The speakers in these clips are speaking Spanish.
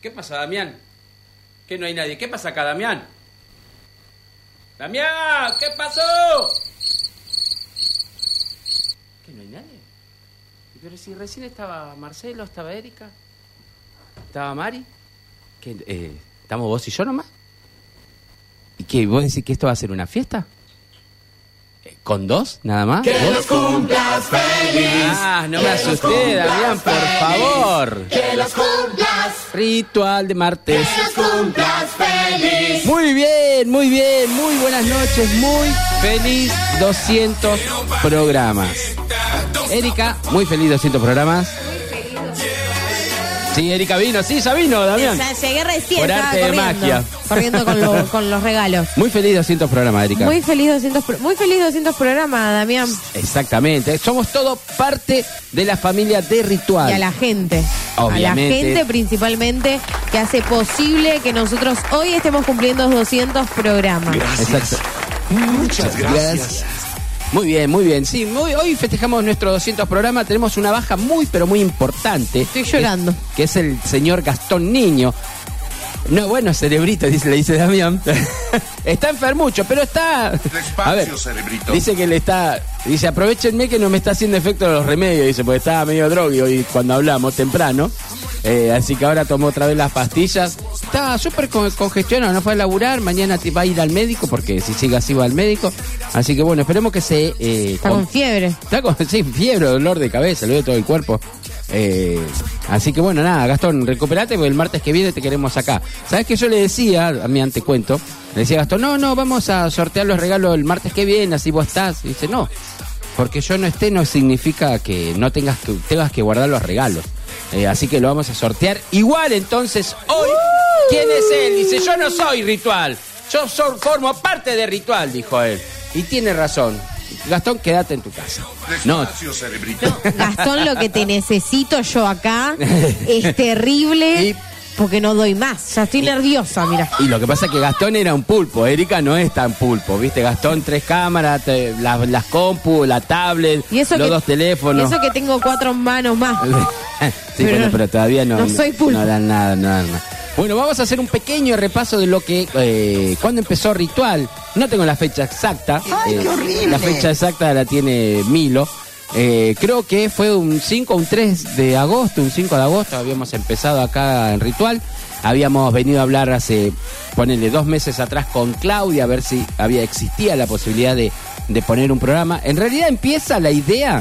¿Qué pasa, Damián? ¿Qué no hay nadie? ¿Qué pasa acá, Damián? ¡Damián! ¿Qué pasó? ¿Qué no hay nadie? Pero si recién estaba Marcelo, estaba Erika, estaba Mari. ¿Qué, ¿estamos vos y yo nomás? ¿Y qué? ¿Vos decís que esto va a ser una fiesta? ¿Con dos, nada más? ¡Que los cumplas feliz! Ah, no me asusté, Damián, por favor. ¡Que los cumplas! Ritual de martes. ¡Que los cumplas feliz! Muy bien, muy bien, muy buenas noches, muy feliz 200 programas. Erika, muy feliz 200 programas. Sí, Erika vino, sí, ya vino, Damián. O sea, llegué recién, por arte de magia. Corriendo con los regalos. Muy feliz 200 programas, Erika. Muy feliz 200 programas, Damián. Exactamente, somos todo parte de la familia de Ritual. Y a la gente. Obviamente. A la gente principalmente que hace posible que nosotros hoy estemos cumpliendo 200 programas. Gracias. Exacto. Muchas gracias. Muy bien, muy bien. Sí, hoy festejamos nuestro 200 programa. Tenemos una baja muy, pero muy importante. Estoy llorando. Que es el señor Gastón Niño. No, bueno, cerebrito, le dice Damián. Está enfermucho, pero está... Despacio, cerebrito. Dice que le está... Dice, aprovechenme que no me está haciendo efecto los remedios. Dice, porque estaba medio drogue hoy cuando hablamos temprano. Así que ahora tomó otra vez las pastillas. Está súper congestionado, no fue a laburar. Mañana va a ir al médico, porque si sigue así va al médico. Así que bueno, esperemos que se... está con fiebre. Está con fiebre, dolor de cabeza, le duele todo el cuerpo. Así que bueno, nada, Gastón, recuperate porque el martes que viene te queremos acá. ¿Sabes qué yo le decía? A mí antes cuento. Le decía a Gastón, no, vamos a sortear los regalos el martes que viene, así vos estás. Y dice, no, porque yo no esté no significa que no tengas que guardar los regalos. Así que lo vamos a sortear. Igual entonces hoy, ¿quién es él? Dice, yo no soy Ritual, yo formo parte de Ritual, dijo él. Y tiene razón. Gastón, quédate en tu casa. Despacio, cerebrito. No, Gastón, lo que te necesito yo acá es terrible, porque no doy más. Ya estoy nerviosa, mira. Y lo que pasa es que Gastón era un pulpo, Erika no es tan pulpo, ¿viste? Gastón, 3 cámaras, las compu, la tablet, y eso los que, 2 teléfonos. Y eso que tengo 4 manos más. Sí, pero todavía no soy pulpo. No dan nada. Bueno, vamos a hacer un pequeño repaso de lo que... ¿Cuándo empezó Ritual? No tengo la fecha exacta. ¡Ay, qué horrible! La fecha exacta la tiene Milo. Creo que fue un 5 o un 3 de agosto, un 5 de agosto. Habíamos empezado acá en Ritual. Habíamos venido a hablar hace, ponele, 2 meses atrás con Claudia, a ver si existía la posibilidad de poner un programa. En realidad empieza la idea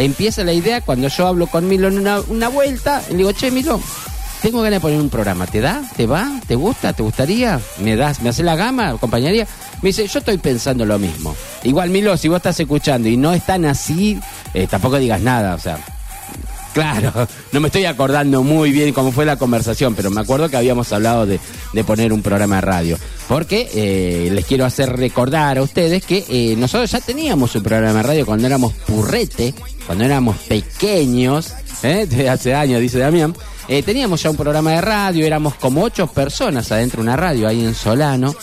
cuando yo hablo con Milo en una vuelta. Y le digo, che, Milo, tengo ganas de poner un programa. ¿Te da? ¿Te va? ¿Te gusta? ¿Te gustaría? ¿Me hace la gama? ¿Acompañaría? Me dice, yo estoy pensando lo mismo. Igual, Milo, si vos estás escuchando y no es tan así, tampoco digas nada, o sea... Claro, no me estoy acordando muy bien cómo fue la conversación, pero me acuerdo que habíamos hablado de poner un programa de radio. Porque les quiero hacer recordar a ustedes que nosotros ya teníamos un programa de radio cuando éramos purrete, cuando éramos pequeños, de hace años, dice Damián. Teníamos ya un programa de radio, éramos como 8 personas adentro de una radio ahí en Solano.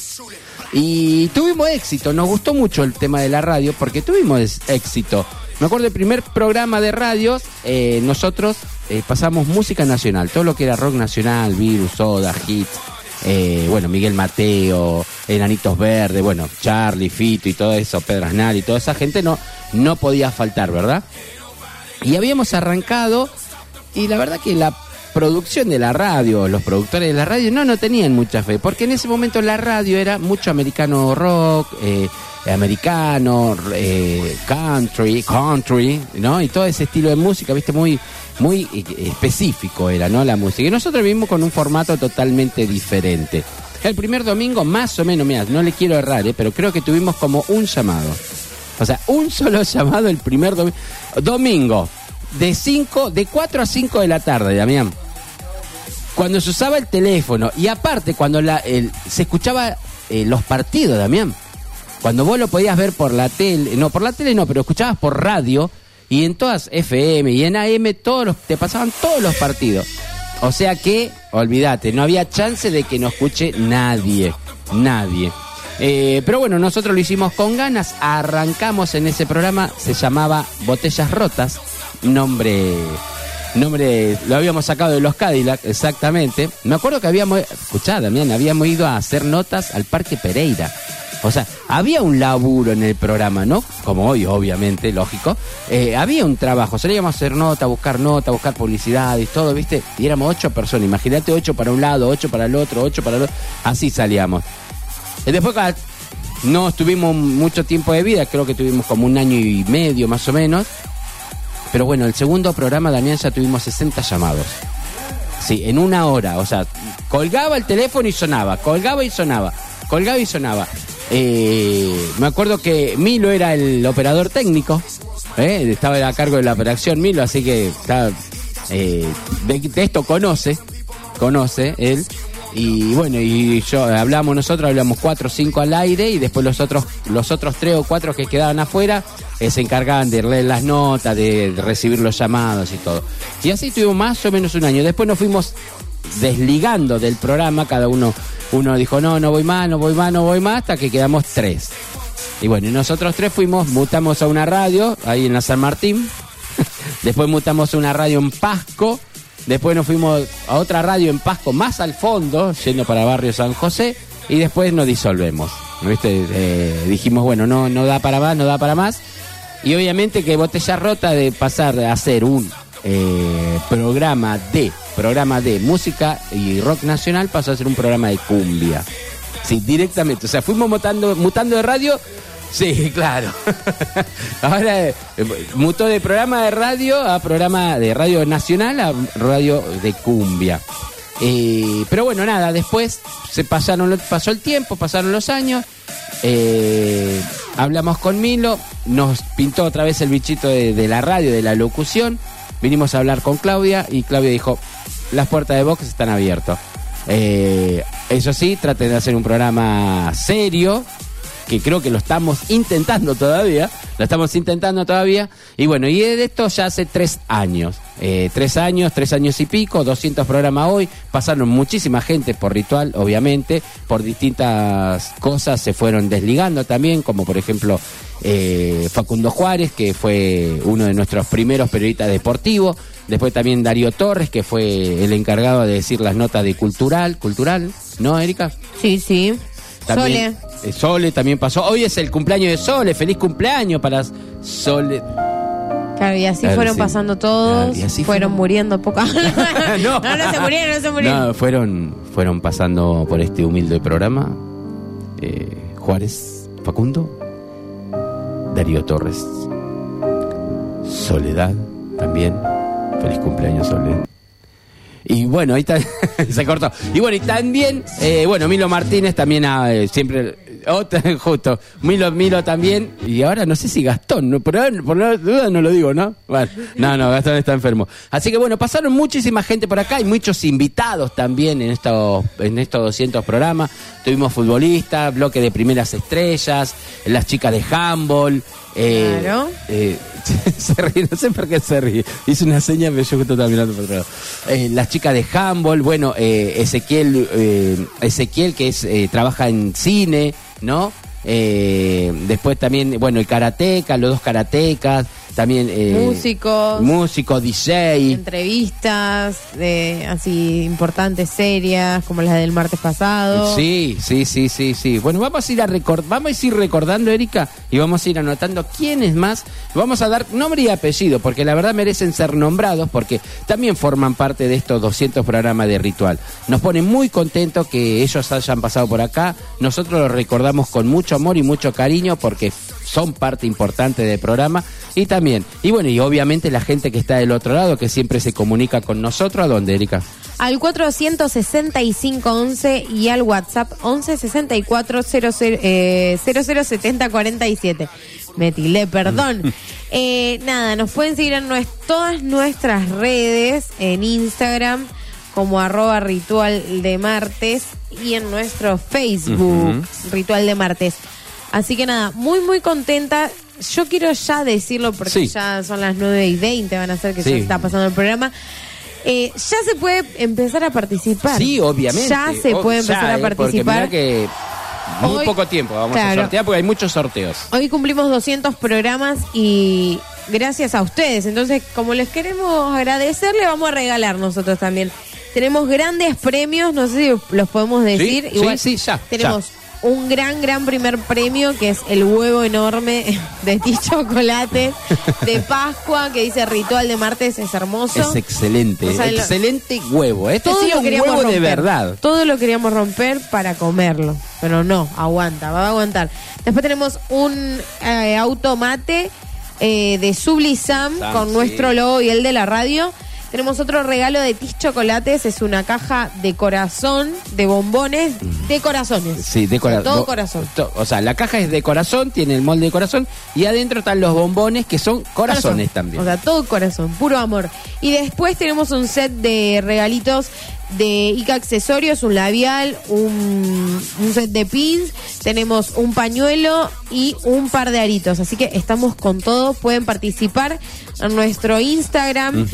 Y tuvimos éxito, nos gustó mucho el tema de la radio porque tuvimos éxito. Me acuerdo del primer programa de radio, nosotros pasamos música nacional, todo lo que era rock nacional, Virus, Soda, Hits, bueno, Miguel Mateo, Enanitos Verdes, bueno, Charlie, Fito y todo eso, Pedro Aznar y toda esa gente no podía faltar, ¿verdad? Y habíamos arrancado, y la verdad que la producción de la radio, los productores de la radio no tenían mucha fe, porque en ese momento la radio era mucho americano rock, americano, country, ¿no? Y todo ese estilo de música, ¿viste? Muy específico era, ¿no? La música. Y nosotros vivimos con un formato totalmente diferente. El primer domingo, más o menos, mira, no le quiero errar, pero creo que tuvimos como un llamado. O sea, un solo llamado el primer domingo. De 4 a 5 de la tarde, Damián. Cuando se usaba el teléfono. Y aparte, cuando se escuchaba los partidos, Damián. Cuando vos lo podías ver por la tele. No, por la tele no, pero escuchabas por radio. Y en todas FM y en AM te pasaban todos los partidos. O sea que, olvídate, no había chance de que no escuche nadie. Pero bueno, nosotros lo hicimos con ganas. Arrancamos en ese programa. Se llamaba Botellas Rotas. Nombre nombre lo habíamos sacado de los Cadillac, exactamente. Me acuerdo que habíamos ido a hacer notas al Parque Pereira. O sea, había un laburo en el programa, ¿no? Como hoy, obviamente, lógico. Había un trabajo, salíamos a hacer buscar publicidad y todo, ¿viste? Y éramos 8 personas, imagínate, 8 para un lado, 8 para el otro, 8 para el otro. Así salíamos. Después no estuvimos mucho tiempo de vida, creo que tuvimos como 1 año y medio más o menos. Pero bueno, el segundo programa, Damián, ya tuvimos 60 llamados. Sí, en 1 hora, o sea, colgaba el teléfono y sonaba, colgaba y sonaba. Me acuerdo que Milo era el operador técnico, estaba a cargo de la operación Milo, así que de esto conoce él. Y bueno, y hablamos 4 o 5 al aire, y después los otros 3 o 4 que quedaban afuera se encargaban de leer las notas, de recibir los llamados y todo. Y así tuvimos más o menos 1 año. Después nos fuimos desligando del programa, cada uno dijo no voy más, hasta que quedamos 3. Y bueno, y nosotros 3 mutamos a una radio ahí en la San Martín. Después mutamos a una radio en Pasco. Después nos fuimos a otra radio en Pasco, más al fondo, yendo para Barrio San José, y después nos disolvemos, ¿viste? Dijimos, bueno, no da para más, y obviamente que Botella Rota, de pasar a hacer un programa de música y rock nacional, pasó a ser un programa de cumbia. Sí, directamente, o sea, fuimos mutando de radio. Sí, claro. Ahora mutó de programa de radio a programa de radio nacional a radio de cumbia. Pero bueno, nada, después pasó el tiempo, pasaron los años. Hablamos con Milo, nos pintó otra vez el bichito de la radio, de la locución. Vinimos a hablar con Claudia y Claudia dijo, las puertas de Vox están abiertas. Eso sí, traten de hacer un programa serio, que creo que lo estamos intentando todavía. Y bueno, y de esto ya hace 3 años. 3 años y pico, 200 programas hoy. Pasaron muchísima gente por Ritual, obviamente. Por distintas cosas se fueron desligando también, como por ejemplo Facundo Juárez, que fue uno de nuestros primeros periodistas deportivos. Después también Darío Torres, que fue el encargado de decir las notas de Cultural, ¿no, Erika? Sí. También, Sole también pasó. Hoy es el cumpleaños de Sole. Feliz cumpleaños para Sole. Claro, y así fueron pasando todos. Claro, fueron muriendo poco. no se murieron. No, fueron pasando por este humilde programa. Juárez, Facundo, Darío Torres, Soledad también. Feliz cumpleaños, Sole. Y bueno, ahí está, se cortó. Y bueno, y también, Milo Martínez también, siempre, justo, Milo también, y ahora no sé si Gastón, ¿no? por la duda no lo digo, ¿no? Bueno, no, Gastón está enfermo. Así que bueno, pasaron muchísima gente por acá, y muchos invitados también en estos 200 programas. Tuvimos futbolistas, bloque de primeras estrellas, las chicas de handball. Claro. Se ríe, no sé por qué se ríe. Hizo una seña, pero yo justo estaba mirando por otro lado. Las chicas de handball, bueno, Ezequiel, que trabaja en cine, ¿no? Después también, bueno, el karateca, los 2 karatecas, también músico, DJ, entrevistas así importantes, serias, como las del martes pasado. Sí. Bueno, vamos a ir recordando, Erika, y vamos a ir anotando quiénes más. Vamos a dar nombre y apellido, porque la verdad merecen ser nombrados, porque también forman parte de estos 200 programas de Ritual. Nos pone muy contentos que ellos hayan pasado por acá. Nosotros los recordamos con mucho amor y mucho cariño, porque son parte importante del programa. Y también, y obviamente la gente que está del otro lado, que siempre se comunica con nosotros. ¿A dónde, Erika? Al 465-11 y al WhatsApp 1164-007047. Me tilé, perdón. Nada, nos pueden seguir en todas nuestras redes, en Instagram como @Ritual de Martes, y en nuestro Facebook, Ritual de Martes. Así que nada, muy muy contenta. Yo quiero ya decirlo, porque ya son las 9:20, van a ser que ya está pasando el programa. Ya se puede empezar a participar. Sí, obviamente. Ya se puede empezar a participar. Porque mirá que muy poco tiempo vamos a sortear, porque hay muchos sorteos. Hoy cumplimos 200 programas y gracias a ustedes. Entonces, como les queremos agradecer, le vamos a regalar nosotros también. Tenemos grandes premios, no sé si los podemos decir. Sí, Igual sí, ya. tenemos un gran primer premio, que es el huevo enorme de Chocolate de Pascua, que dice Ritual de Martes, es hermoso. Es excelente, O sea, excelente huevo. Este todo sí lo es un queríamos huevo romper, de verdad. Todo lo queríamos romper para comerlo, pero no, aguanta, va a aguantar. Después tenemos un automate de Sublisam con sí. nuestro logo y el de la radio. Tenemos otro regalo de Tis Chocolates, es una caja de corazón, de bombones, de corazones. Sí, de corazón. Todo corazón. O sea, la caja es de corazón, tiene el molde de corazón, y adentro están los bombones que son corazones también. O sea, todo corazón, puro amor. Y después tenemos un set de regalitos de Ica Accesorios, un labial, un set de pins, tenemos un pañuelo y un par de aritos. Así que estamos con todo, pueden participar en nuestro Instagram,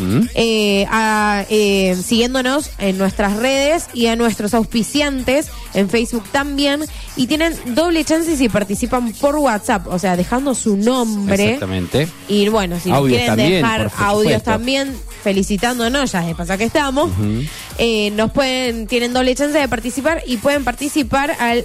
siguiéndonos en nuestras redes y a nuestros auspiciantes en Facebook también. Y tienen doble chance si participan por WhatsApp, o sea, dejando su nombre. Exactamente. Y bueno, si nos Audios quieren también, dejar por audios supuesto. también, felicitándonos, ya de pasar que estamos, tienen doble chance de participar y pueden participar al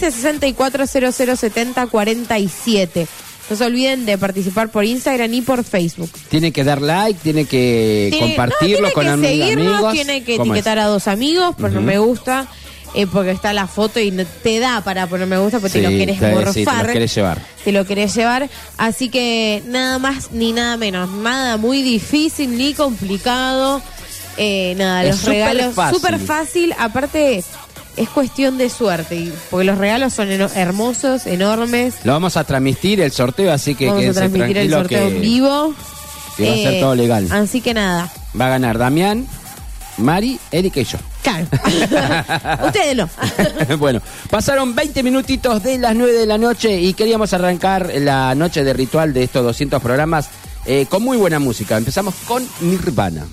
1564007047. No se olviden de participar por Instagram y por Facebook. Tiene que dar like, tiene que compartirlo con tiene que amigos. seguirnos, tiene que ¿Cómo etiquetar a 2 amigos, poner me gusta, porque está la foto y no te da para poner me gusta porque te lo querés morfar. Sí, te lo querés llevar. Te lo querés llevar. Así que nada más ni nada menos. Nada muy difícil ni complicado. Nada, Es los súper regalos fácil. súper fácil. Aparte, es cuestión de suerte. Porque los regalos son hermosos, enormes. Lo vamos a transmitir el sorteo, así que Vamos a quédense transmitir el tranquilos sorteo en vivo. que va a ser todo legal. Así que nada. Va a ganar Damián, Mari, Erika y yo. Claro. Ustedes no. Bueno, pasaron 20 minutitos de las 9 de la noche y queríamos arrancar la noche de ritual de estos 200 programas con muy buena música. Empezamos con Nirvana.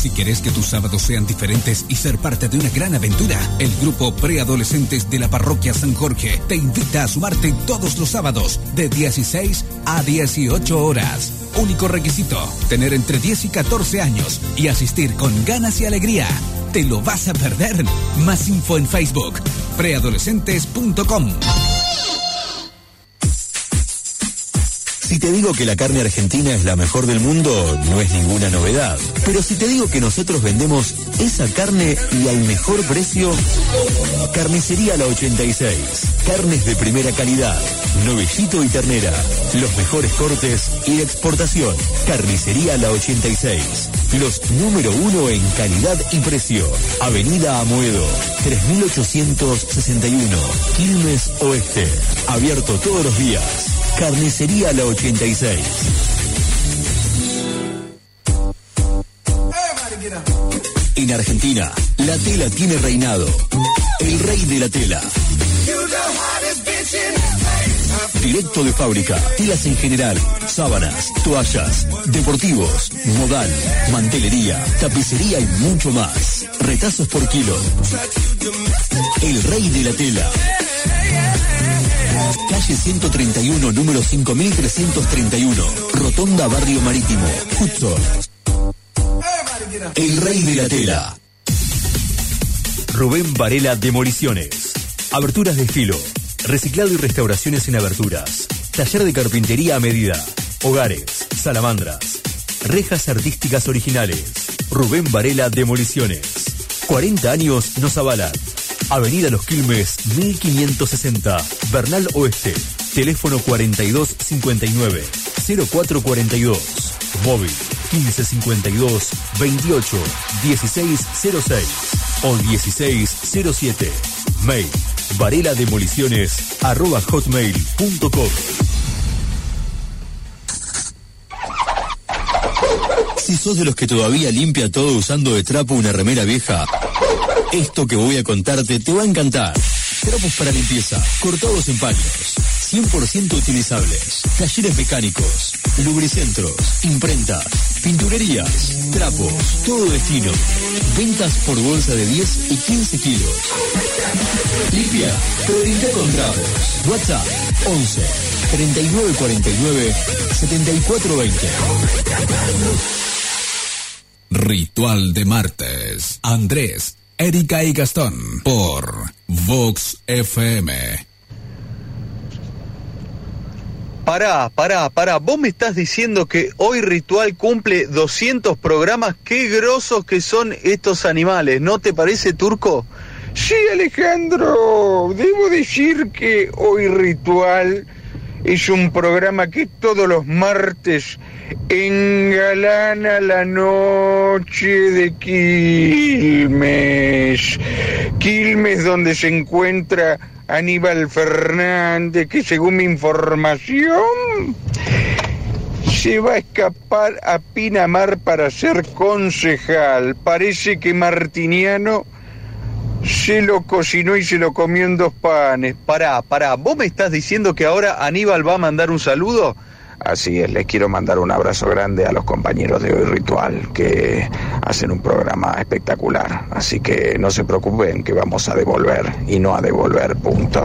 Si querés que tus sábados sean diferentes y ser parte de una gran aventura, el grupo Preadolescentes de la Parroquia San Jorge te invita a sumarte todos los sábados de 16 a 18 horas. Único requisito, tener entre 10 y 14 años y asistir con ganas y alegría. ¿Te lo vas a perder? Más info en Facebook, preadolescentes.com. Si te digo que la carne argentina es la mejor del mundo, no es ninguna novedad. Pero si te digo que nosotros vendemos esa carne y al mejor precio, Carnicería La 86. Carnes de primera calidad, novellito y ternera, los mejores cortes y de exportación. Carnicería La 86. Los número 1 en calidad y precio. Avenida Amoedo, 3861, Quilmes Oeste. Abierto todos los días. Carnicería La 86. En Argentina, la tela tiene reinado. El rey de la tela. Directo de fábrica, telas en general, sábanas, toallas, deportivos, modal, mantelería, tapicería y mucho más. Retazos por kilo. El rey de la tela. Calle 131, número 5331, Rotonda Barrio Marítimo, Hudson. El rey de la tela. Rubén Varela Demoliciones. Aberturas de filo, reciclado y restauraciones en aberturas. Taller de carpintería a medida. Hogares, salamandras. Rejas artísticas originales. Rubén Varela Demoliciones. 40 años nos avalan. Avenida Los Quilmes, 1560, Bernal Oeste. Teléfono 4259-0442. Móvil 1552-28-1606 o 1607. Mail varelademoliciones@hotmail.com. Si sos de los que todavía limpia todo usando de trapo una remera vieja, esto que voy a contarte te va a encantar. Trapos para limpieza, cortados en paños, 100% utilizables. Talleres mecánicos, lubricentros, imprentas, pinturerías, trapos, todo destino. Ventas por bolsa de 10 y 15 kilos. Limpia, pero limpia con trapos. WhatsApp 11 3949 7420. Ritual de martes. Andrés, Erika y Gastón por Vox FM. Pará. Vos me estás diciendo que hoy Ritual cumple 200 programas. Qué grosos que son estos animales, ¿no te parece, Turco? Sí, Alejandro. Debo decir que hoy Ritual es un programa que todos los martes engalana la noche de Quilmes. Quilmes, donde se encuentra Aníbal Fernández, que según mi información se va a escapar a Pinamar para ser concejal. Parece que Martiniano se lo cocinó y se lo comió en 2 panes. Pará. ¿Vos me estás diciendo que ahora Aníbal va a mandar un saludo? Así es, les quiero mandar un abrazo grande a los compañeros de Hoy Ritual, que hacen un programa espectacular. Así que no se preocupen, que vamos a devolver y no a devolver, punto.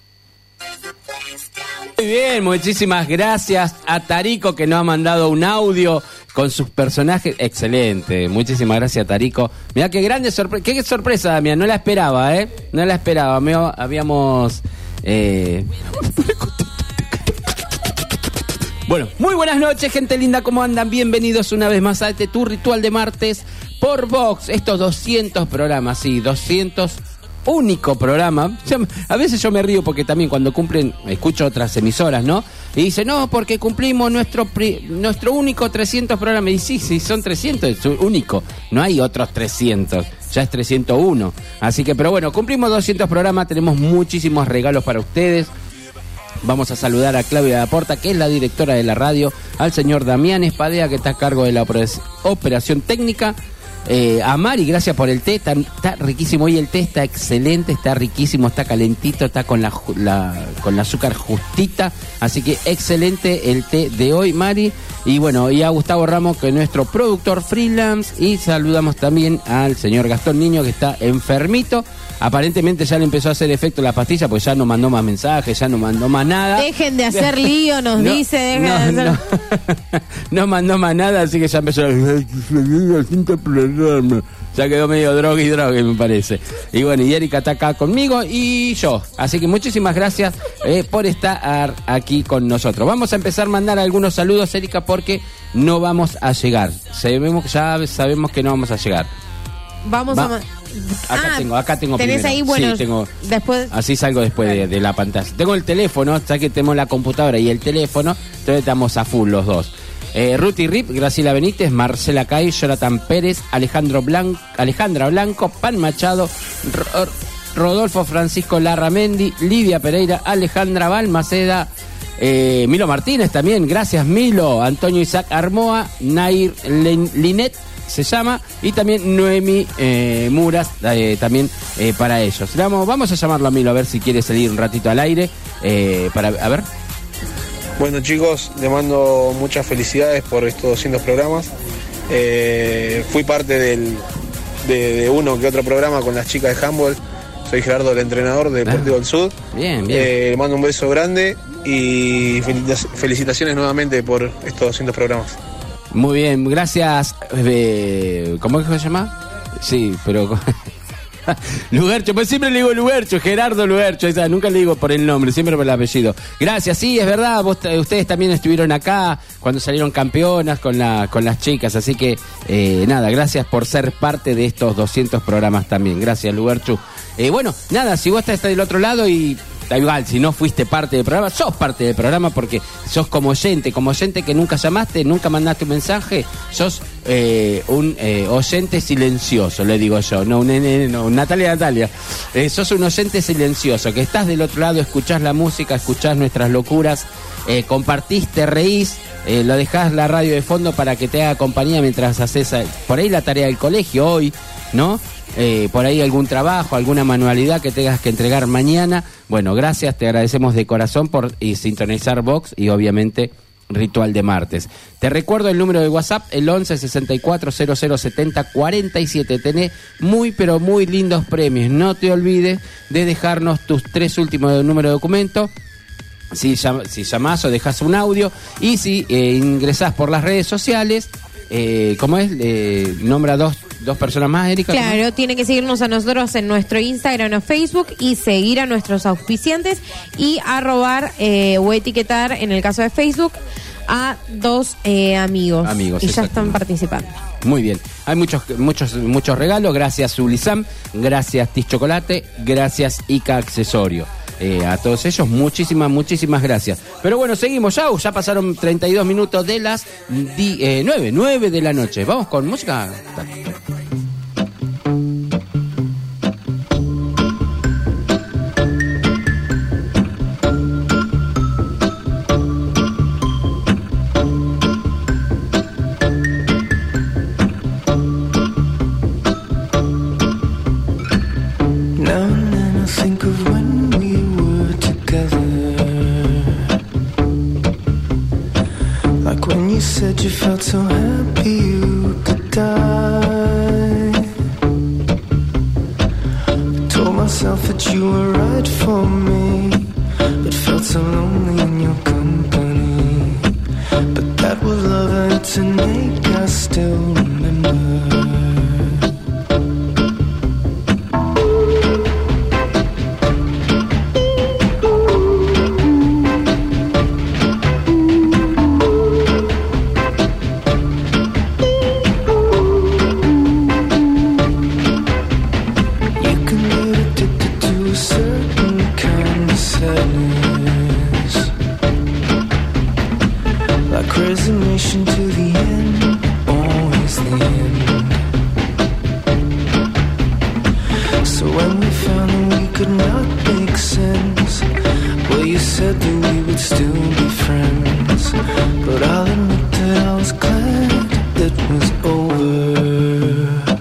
Muy bien, muchísimas gracias a Tarico, que nos ha mandado un audio con sus personajes. Excelente, muchísimas gracias, Tarico. Mirá qué grande sorpresa, qué sorpresa, Damián, no la esperaba, no la esperaba. Habíamos... Bueno, muy buenas noches, gente linda, ¿cómo andan? Bienvenidos una vez más a este Tu Ritual de Martes por Vox. Estos 200 programas, sí, 200 único programa. A veces yo me río porque también cuando cumplen, escucho otras emisoras, ¿no? Y dice, no, porque cumplimos nuestro único 300 programas. Y sí, son 300, es único. No hay otros 300, ya es 301. Así que, pero bueno, cumplimos 200 programas, tenemos muchísimos regalos para ustedes. Vamos a saludar a Claudia Laporta, que es la directora de la radio, al señor Damián Espadea, que está a cargo de la operación técnica, A Mari, gracias por el té, está riquísimo. Hoy el té está excelente, está riquísimo, está calentito, está con con la azúcar justita. Así que excelente el té de hoy, Mari. Y bueno, y a Gustavo Ramos, que es nuestro productor freelance. Y saludamos también al señor Gastón Niño, que está enfermito. Aparentemente ya le empezó a hacer efecto la pastilla, pues ya no mandó más mensajes, ya no mandó más nada. Dejen de hacer lío, nos dice. No mandó más nada, así que ya empezó. Ya quedó medio drogue, me parece. Y bueno, y Erika está acá conmigo y yo. Así que muchísimas gracias por estar aquí con nosotros. Vamos a empezar a mandar algunos saludos, Erika, porque no vamos a llegar. Ya sabemos que no vamos a llegar. Acá tengo tenés primero. Ahí, bueno, sí, tengo, después. así salgo después de la pantalla. Tengo el teléfono, ya que tenemos la computadora y el teléfono, entonces estamos a full los dos. Ruti Rip, Graciela Benítez, Marcela Cay, Jonathan Pérez, Alejandra Blanco, Pan Machado, Rodolfo Francisco Larramendi, Lidia Pereira, Alejandra Balmaceda, Milo Martínez también, gracias Milo, Antonio Isaac Armoa, Nair Linet se llama, y también Noemi Muras, también para ellos. Vamos a llamarlo a Milo a ver si quiere salir un ratito al aire, a ver. Bueno chicos, le mando muchas felicidades por estos 200 programas. Fui parte de uno que otro programa con las chicas de handball. Soy Gerardo, el entrenador de Deportivo del Sud. Bien. Le mando un beso grande y felicitaciones nuevamente por estos 200 programas. Muy bien, gracias. ¿Cómo es que se llama? Sí, pero... Lugercho, pues siempre le digo Lugercho, Gerardo Lugercho, nunca le digo por el nombre, siempre por el apellido. Gracias, sí, es verdad, ustedes también estuvieron acá cuando salieron campeonas con las chicas, así que nada, gracias por ser parte de estos 200 programas también. Gracias, Lugercho. Bueno, nada, si vos estás del otro lado y da igual, si no fuiste parte del programa, sos parte del programa porque sos como oyente que nunca llamaste, nunca mandaste un mensaje, sos un oyente silencioso, le digo yo, no, Natalia, sos un oyente silencioso, que estás del otro lado, escuchás la música, escuchás nuestras locuras, compartís, te reís, lo dejás la radio de fondo para que te haga compañía mientras haces por ahí la tarea del colegio hoy, ¿no? Por ahí algún trabajo, alguna manualidad que tengas que entregar mañana. Bueno, gracias, te agradecemos de corazón por sintonizar Vox y obviamente Ritual de Martes. Te recuerdo el número de WhatsApp, el 11 64 00 70 47. Tenés muy pero muy lindos premios. No te olvides de dejarnos tus 3 últimos números de documento. Si llamás o dejás un audio y si ingresás por las redes sociales, ¿cómo es? Nombra dos personas más, Erika. Claro, tiene que seguirnos a nosotros en nuestro Instagram o Facebook y seguir a nuestros auspiciantes y arrobar o etiquetar, en el caso de Facebook, a 2 amigos. Y ya están participando. Muy bien. Hay muchos regalos. Gracias, Ulizam. Gracias, Tis Chocolate. Gracias, Ica Accesorio. A todos ellos, muchísimas gracias. Pero bueno, seguimos, ya pasaron 32 minutos de las 9 de la noche. Vamos con música. You felt so happy you could die. I told myself that you were right for me, but felt so lonely in your company. But that was love and it's an ache I still remember. But I'll admit that I was glad it was over.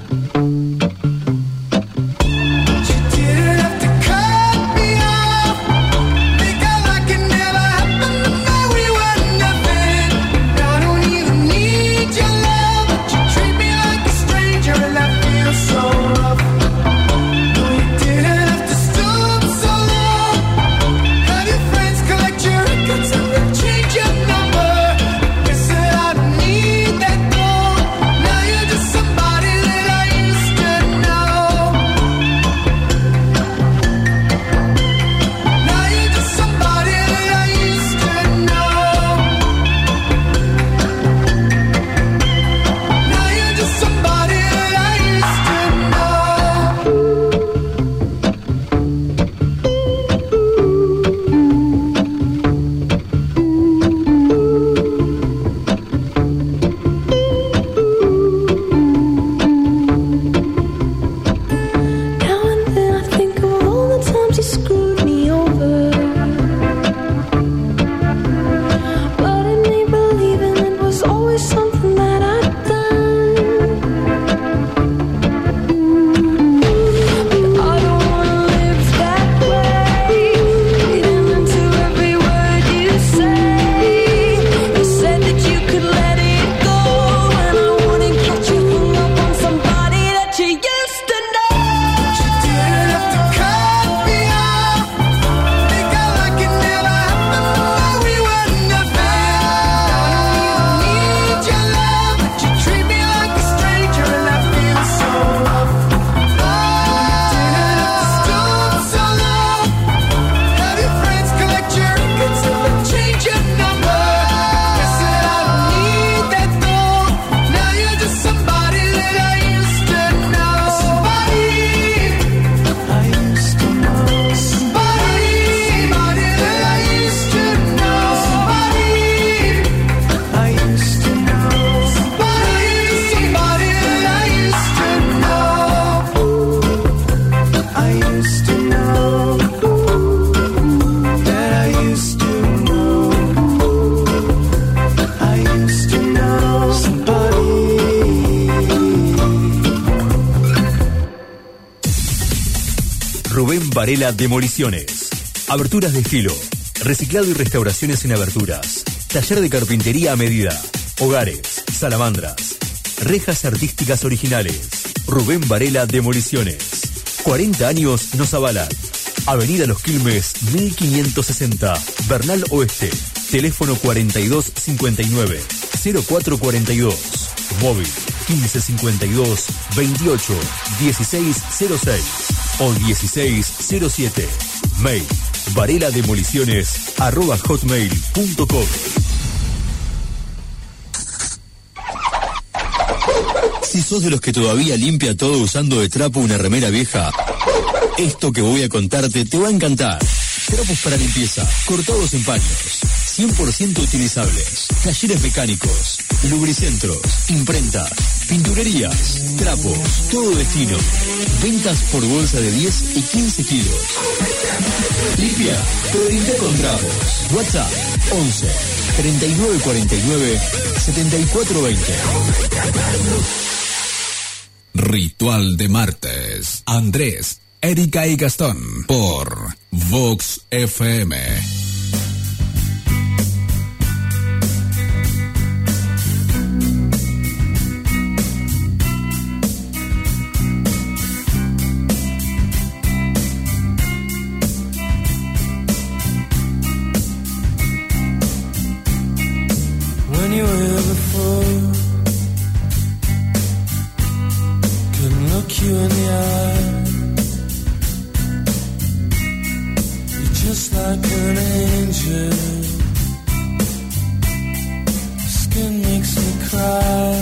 Varela Demoliciones. Aberturas de estilo, reciclado y restauraciones en aberturas. Taller de carpintería a medida. Hogares, salamandras. Rejas artísticas originales. Rubén Varela Demoliciones. 40 años nos avalan. Avenida Los Quilmes, 1560. Bernal Oeste. Teléfono 4259 0442. Móvil 1552 28 1606 o 1607. Mail varelaDemoliciones@hotmail.com. Si sos de los que todavía limpia todo usando de trapo una remera vieja, esto que voy a contarte te va a encantar. Trapos para limpieza, cortados en paños, 100% utilizables, talleres mecánicos, lubricentros, imprentas, pinturerías, trapos, todo destino. Ventas por bolsa de 10 y 15 kilos. Limpia, pero limpia con trapos. WhatsApp 11 3949 7420. Ritual de martes. Andrés, Erika y Gastón por Vox FM. When you were here before, couldn't look you in the eye. You're just like an angel. Your skin makes me cry.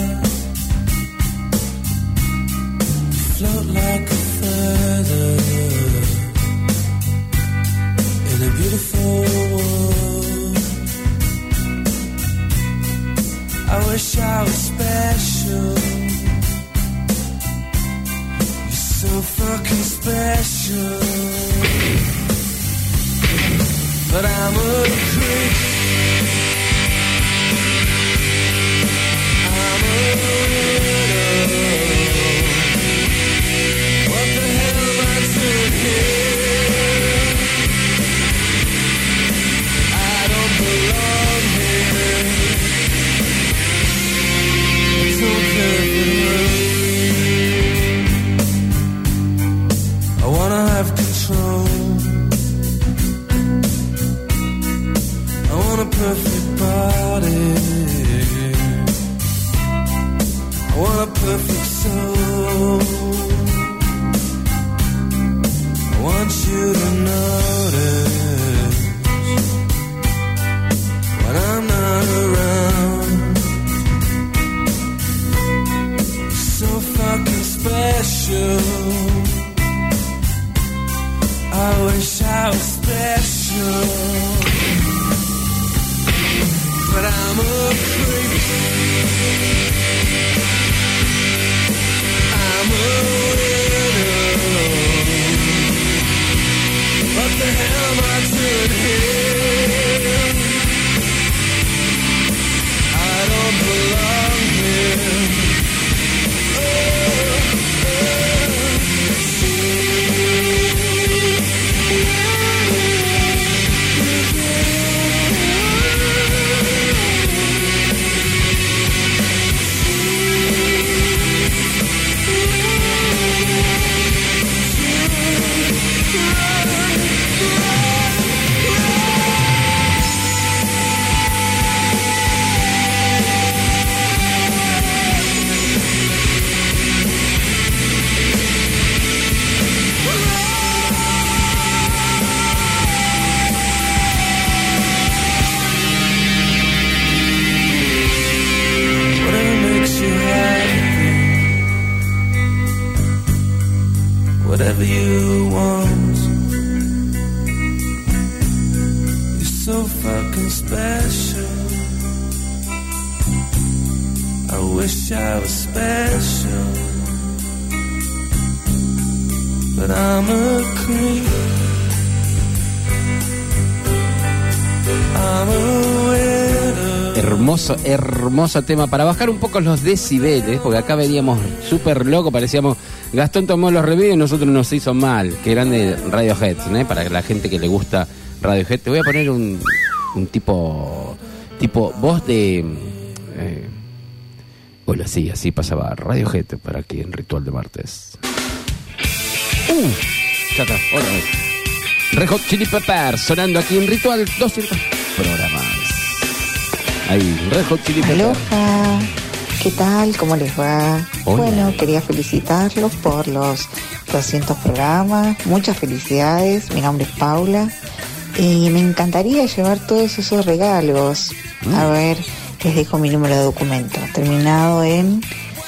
You float like a feather in a beautiful world. I wish I was special. You're so fucking special. But I'm a creep. I'm a widow. What the hell am I doing here? I don't belong here. I wanna have control. I want a perfect body. I want a perfect soul. I want you to notice when I'm not around. So fucking special. I wish I was special. But I'm a creep. I'm a widow. What the hell am I doing here? I don't belong here. Whatever you want. You're so fucking special. I wish I was special. But I'm a creep. I'm a widow. hermoso tema para bajar un poco los decibeles, porque acá veníamos súper locos, parecíamos Gastón tomó los reviews y nosotros nos hizo mal. Qué grande Radiohead, ¿no? Para la gente que le gusta Radiohead. Te voy a poner un tipo voz de hola, sí, así pasaba Radiohead para aquí en Ritual de Martes. Ya está, otra vez. Red Hot Chili Peppers sonando aquí en Ritual, 200 programas. Ahí, Red Hot Chili Peppers. Aloha, ¿qué tal? ¿Cómo les va? Hola. Bueno, quería felicitarlos por los 200 programas. Muchas felicidades. Mi nombre es Paula. Y me encantaría llevar todos esos regalos. A ver, les dejo mi número de documento. Terminado en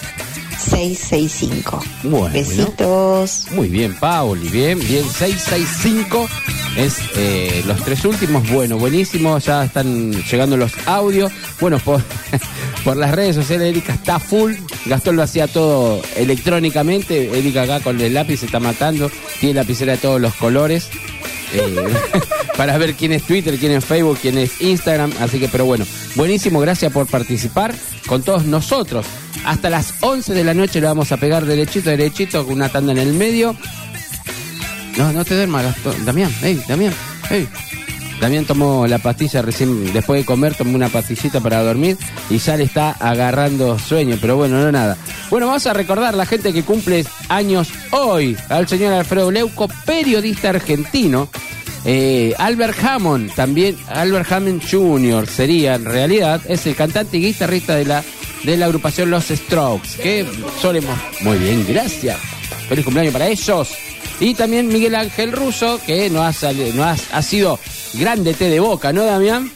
665. Bueno. Besitos. Muy bien, Pauli, bien, 665 es los tres últimos. Bueno, buenísimo, ya están llegando los audios. Bueno, por las redes sociales Erika está full. Gastón lo hacía todo electrónicamente. Erika acá con el lápiz se está matando. Tiene lapicera de todos los colores. Para ver quién es Twitter, quién es Facebook, quién es Instagram. Así que, pero bueno, buenísimo, gracias por participar con todos nosotros. Hasta las 11 de la noche le vamos a pegar derechito, con una tanda en el medio. No te duermas, Gastón. Damián. Damián tomó la pastilla recién, después de comer, tomó una pastillita para dormir y ya le está agarrando sueño, pero bueno, no nada. Bueno, vamos a recordar la gente que cumple años hoy. Al señor Alfredo Leuco, periodista argentino. Albert Hammond, también Albert Hammond Jr. sería en realidad, es el cantante y guitarrista de la agrupación Los Strokes, que solemos... Muy bien, gracias. Feliz cumpleaños para ellos. Y también Miguel Ángel Russo, que no ha sido grande té de Boca, ¿no, Damián?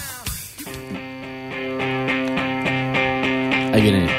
Ahí viene.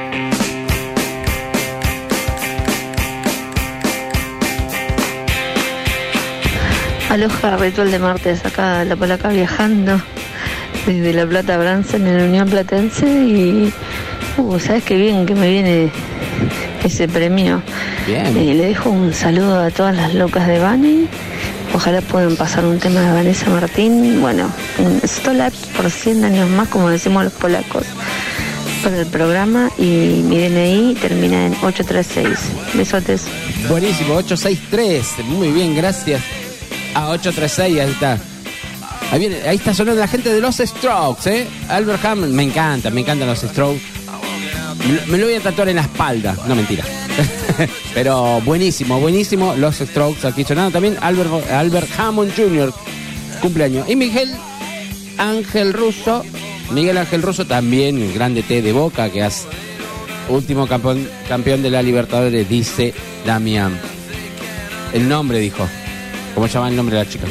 Aloha, Ritual de Martes, acá la polaca viajando desde La Plata a Bransen en la Unión Platense y ¿sabes qué bien que me viene ese premio? Bien. Le dejo un saludo a todas las locas de Bani. Ojalá puedan pasar un tema de Vanessa Martín. Bueno, un Stolat por 100 años más, como decimos los polacos, para el programa. Y mi DNI termina en 836. Besotes. Buenísimo, 863. Muy bien, gracias. 836, ahí está. Ahí está sonando la gente de los Strokes, Albert Hammond, me encantan los Strokes. Me lo voy a tatuar en la espalda, no, mentira. Pero buenísimo, los Strokes aquí sonando. También Albert Hammond Jr. cumpleaños. Y Miguel Ángel Russo también, el grande té de Boca, que es último campeón de la Libertadores, dice Damián. El nombre dijo. ¿Cómo se llama el nombre de la chica?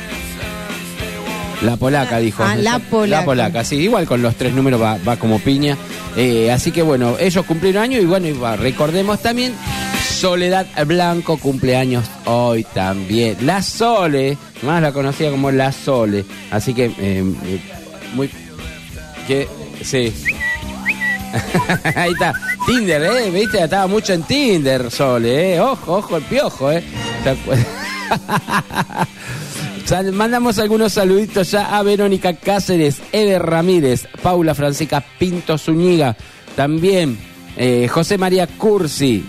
La polaca, dijo. La polaca, sí. Igual con los tres números va como piña. Así que bueno, ellos cumplieron años y bueno, recordemos también, Soledad Blanco cumpleaños hoy también. La Sole, más la conocía como La Sole. Así que, sí. Ahí está. Tinder, ¿viste? Estaba mucho en Tinder, Sole, Ojo el piojo, Mandamos algunos saluditos ya a Verónica Cáceres, Eder Ramírez, Paula Francisca Pinto Zúñiga, también José María Cursi.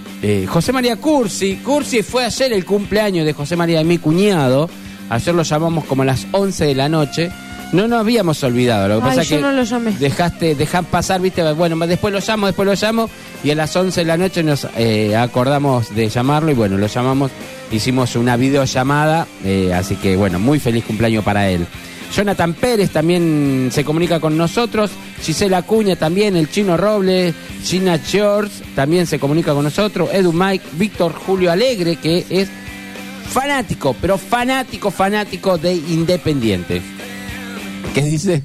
Cursi fue ayer el cumpleaños de José María, de mi cuñado. Ayer lo llamamos como a las 11 de la noche. No nos habíamos olvidado. Lo que pasa es que no lo llamé. Dejá pasar, viste. Bueno, después lo llamo. Y a las 11 de la noche nos acordamos de llamarlo. Y bueno, lo llamamos. Hicimos una videollamada. Así que bueno, muy feliz cumpleaños para él. Jonathan Pérez también se comunica con nosotros. Gisela Acuña también. El Chino Robles. Gina George también se comunica con nosotros. Edu Mike. Víctor Julio Alegre, que es fanático, pero fanático de Independiente. ¿Qué dice?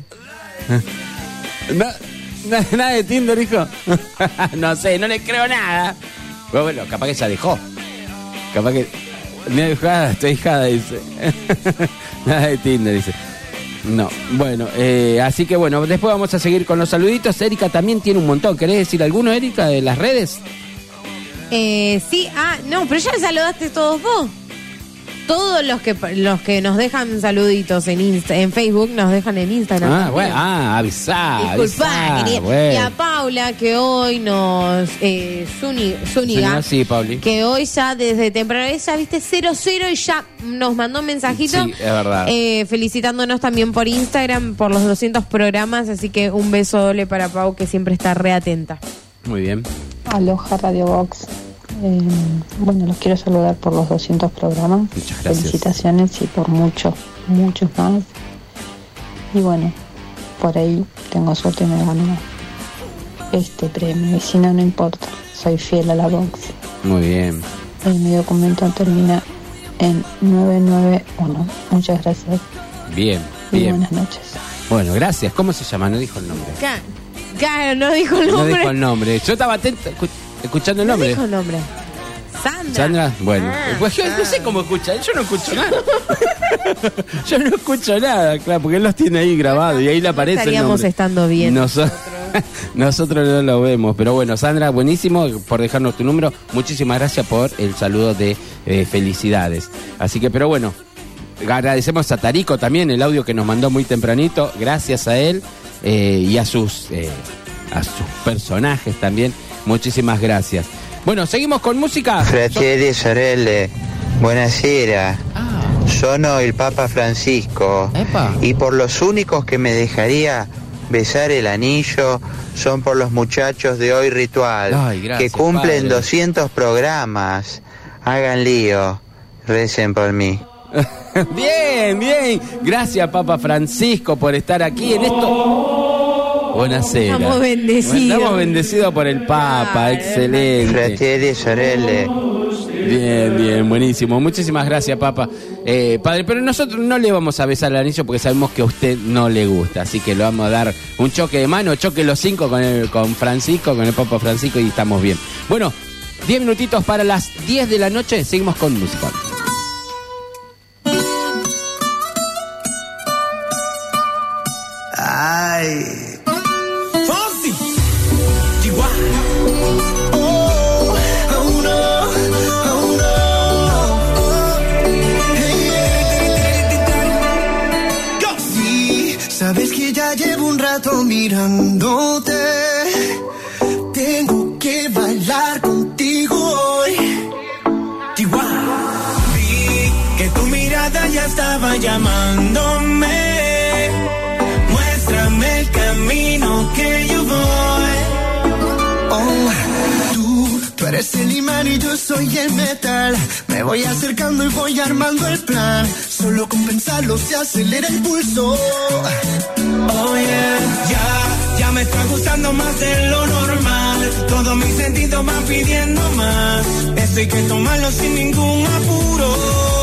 Nada de Tinder, hijo. No sé, no le creo nada. Pero bueno, capaz que ya dejó. Capaz que... Estoy dejada, dice. Nada de Tinder, dice. No, bueno, así que bueno, después vamos a seguir con los saluditos. Erika también tiene un montón. ¿Querés decir alguno, Erika, de las redes? Sí, no, pero ya saludaste todos vos. todos los que nos dejan saluditos en Facebook, nos dejan en Instagram. Avisá. Disculpá, querida. Bueno. Y a Paula, que hoy nos... Zúñiga, sí, Pauli. que hoy ya desde temprano, ella, viste, 00 y ya nos mandó un mensajito. Sí, es verdad. Felicitándonos también por Instagram por los 200 programas, así que un beso doble para Pau, que siempre está re atenta. Muy bien. Aloha Radio Box. Bueno, los quiero saludar por los 200 programas. Muchas gracias. Felicitaciones y por muchos más. Y bueno, por ahí tengo suerte y me gano este premio. Y si no, no importa. Soy fiel a la Box. Muy bien. Mi documento termina en 991. Muchas gracias. Bien. Y buenas noches. Bueno, gracias. ¿Cómo se llama? No dijo el nombre. Claro, no dijo el nombre. No dijo el nombre. Yo estaba atento, escuchando el nombre. No dijo el nombre. Sandra, bueno. Pues yo no sé cómo escucha, yo no escucho nada. Yo no escucho nada, claro, porque él los tiene ahí grabados y ahí le aparece el Estaríamos nombre. estando bien. Nosotros no lo vemos, pero bueno, Sandra, buenísimo por dejarnos tu número. Muchísimas gracias por el saludo de felicidades. Así que, pero bueno, agradecemos a Tarico también el audio que nos mandó muy tempranito. Gracias a él y a sus personajes también. Muchísimas gracias. Bueno, seguimos con música. Fratelli sorelle, buonasera. Sono el Papa Francisco. Epa. Y por los únicos que me dejaría besar el anillo son por los muchachos de Hoy Ritual. Ay, gracias, que cumplen padre. 200 programas. Hagan lío, recen por mí. Bien. Gracias, Papa Francisco, por estar aquí en esto. Buenasera. Estamos bendecidos. Estamos bendecidos por el Papa, excelente. Fratelli sorelle. Bien, buenísimo. Muchísimas gracias, Papa. Padre, pero nosotros no le vamos a besar el anillo porque sabemos que a usted no le gusta. Así que le vamos a dar un choque de mano, choque los 5 con Francisco, con el Papa Francisco, y estamos bien. Bueno, 10 minutitos para las 10 de la noche. Seguimos con música. Ay. Fonsi. Chihuahua. Sabes que ya llevo un rato mirándote. Tengo que bailar contigo hoy. Chihuahua. Vi que tu mirada ya estaba llamándome. Muéstrame el camino que yo voy. Oh, tú eres el imán y yo soy el metal. Me voy acercando y voy armando el plan. Solo con pensarlo se acelera el pulso. Oh yeah, ya me está gustando más de lo normal. Todos mis sentidos van pidiendo más. Esto hay que tomarlo sin ningún apuro.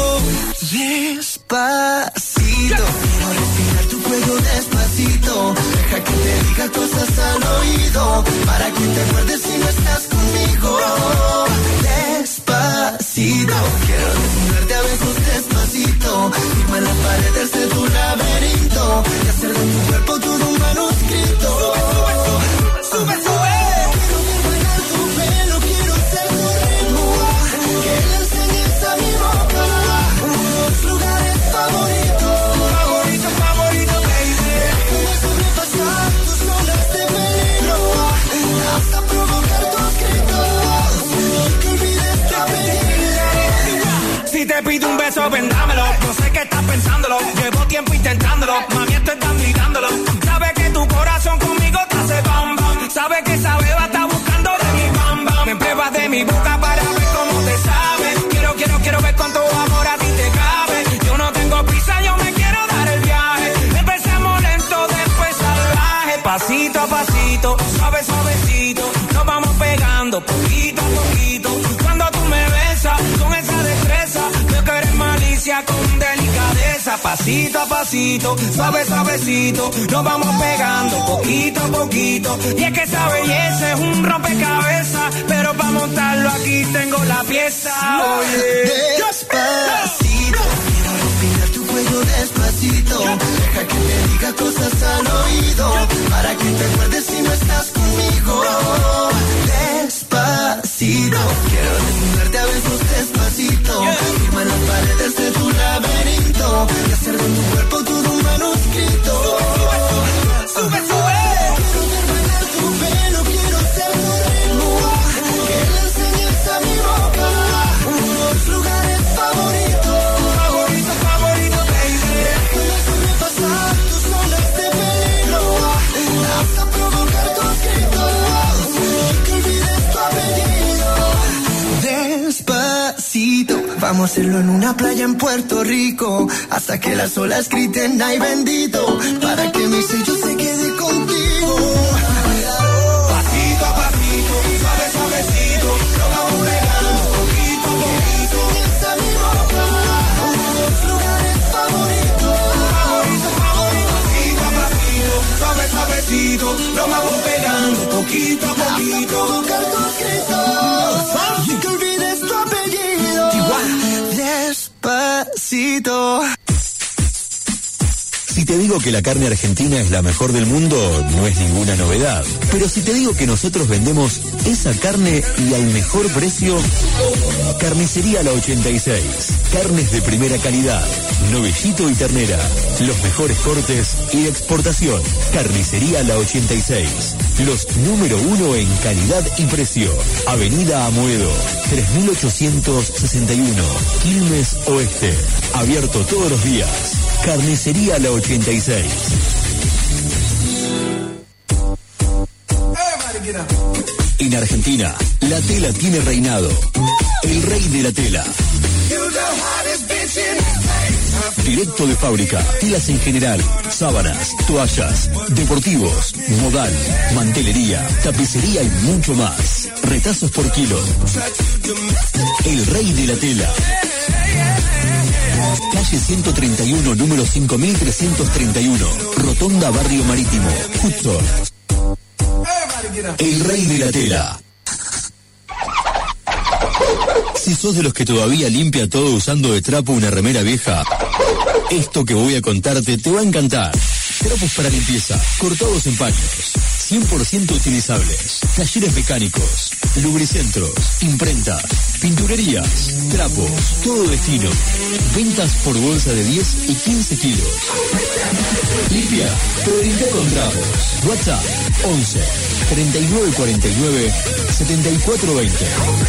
Despacito, quiero respirar tu cuello despacito. Deja que te diga cosas al oído, para que te acuerdes si no estás conmigo. Despacito, quiero desnudarte a besos despacito. Firma las paredes de tu laberinto y hacer de tu cuerpo todo un manuscrito. Sube, sube. Quiero ver bailar tu pelo, quiero ser tu ritmo. Que le enseñes a mi boca unos lugares favoritos. Favorito, baby. Déjame sobrepasar tus zonas de peligro hasta provocar tus gritos. Que olvides tu apellido. Si te pido un beso, vendámelo. No sé qué estás pensándolo. Llevo tiempo intentándolo. Mami, esto estás mirándolo. Sabes que tu corazón conmigo te hace bam bam. Sabes que esa beba está buscando de mi bam bam. Me pruebas de mi boca para ver cómo te sabe. Quiero ver cuánto amor a ti te cabe. Yo no tengo prisa, yo me quiero dar el viaje. Empecemos lento, después salvaje. Pasito a pasito, suavecito. Nos vamos pegando poquito a poquito. Cuando tú me besas con esa destreza, veo que eres malicia con delicadeza. Pasito a pasito, suavecito. Nos vamos pegando poquito a poquito. Y es que esa belleza es un rompecabezas, pero para montarlo aquí tengo la pieza. Oye, despacito, quiero respirar tu cuello despacito. Deja que te diga cosas al oído, para que te acuerdes si no estás conmigo. Despacito, quiero desnudarte a besos despacito. Firma las paredes de tu Vamos a hacerlo en una playa en Puerto Rico, hasta que las olas griten ay bendito, para que mi sello se quede contigo. Pasito a pasito, suave suavecito, lo vamos pegando poquito a poquito. Esa mi boca, los lugares favoritos. Pasito a pasito, suave suavecito, lo vamos pegando poquito a poquito. Provocar tus gritos, y que olvides tu apellido. Despacito. Si te digo que la carne argentina es la mejor del mundo, no es ninguna novedad. Pero si te digo que nosotros vendemos esa carne y al mejor precio, Carnicería La 86. Carnes de primera calidad, novillito y ternera, los mejores cortes y exportación. Carnicería La 86. Los número 1 en calidad y precio. Avenida Amoedo, 3861, Quilmes Oeste. Abierto todos los días. Carnicería La 86. En Argentina, la tela tiene reinado. El rey de la tela. Directo de fábrica, telas en general, sábanas, toallas, deportivos, modal, mantelería, tapicería y mucho más. Retazos por kilo. El rey de la tela. Calle 131, número 5331, Rotonda Barrio Marítimo, Hudson. El rey de la tela. Si sos de los que todavía limpia todo usando de trapo una remera vieja, esto que voy a contarte te va a encantar. Trapos para limpieza, cortados en paños, 100% utilizables, talleres mecánicos, lubricentros, imprentas, pinturerías, trapos, todo destino. Ventas por bolsa de 10 y 15 kilos. Limpia, pero limpia con trapos. WhatsApp 11 3949 7420.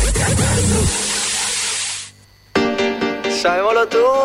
Sabemos lo tuyo.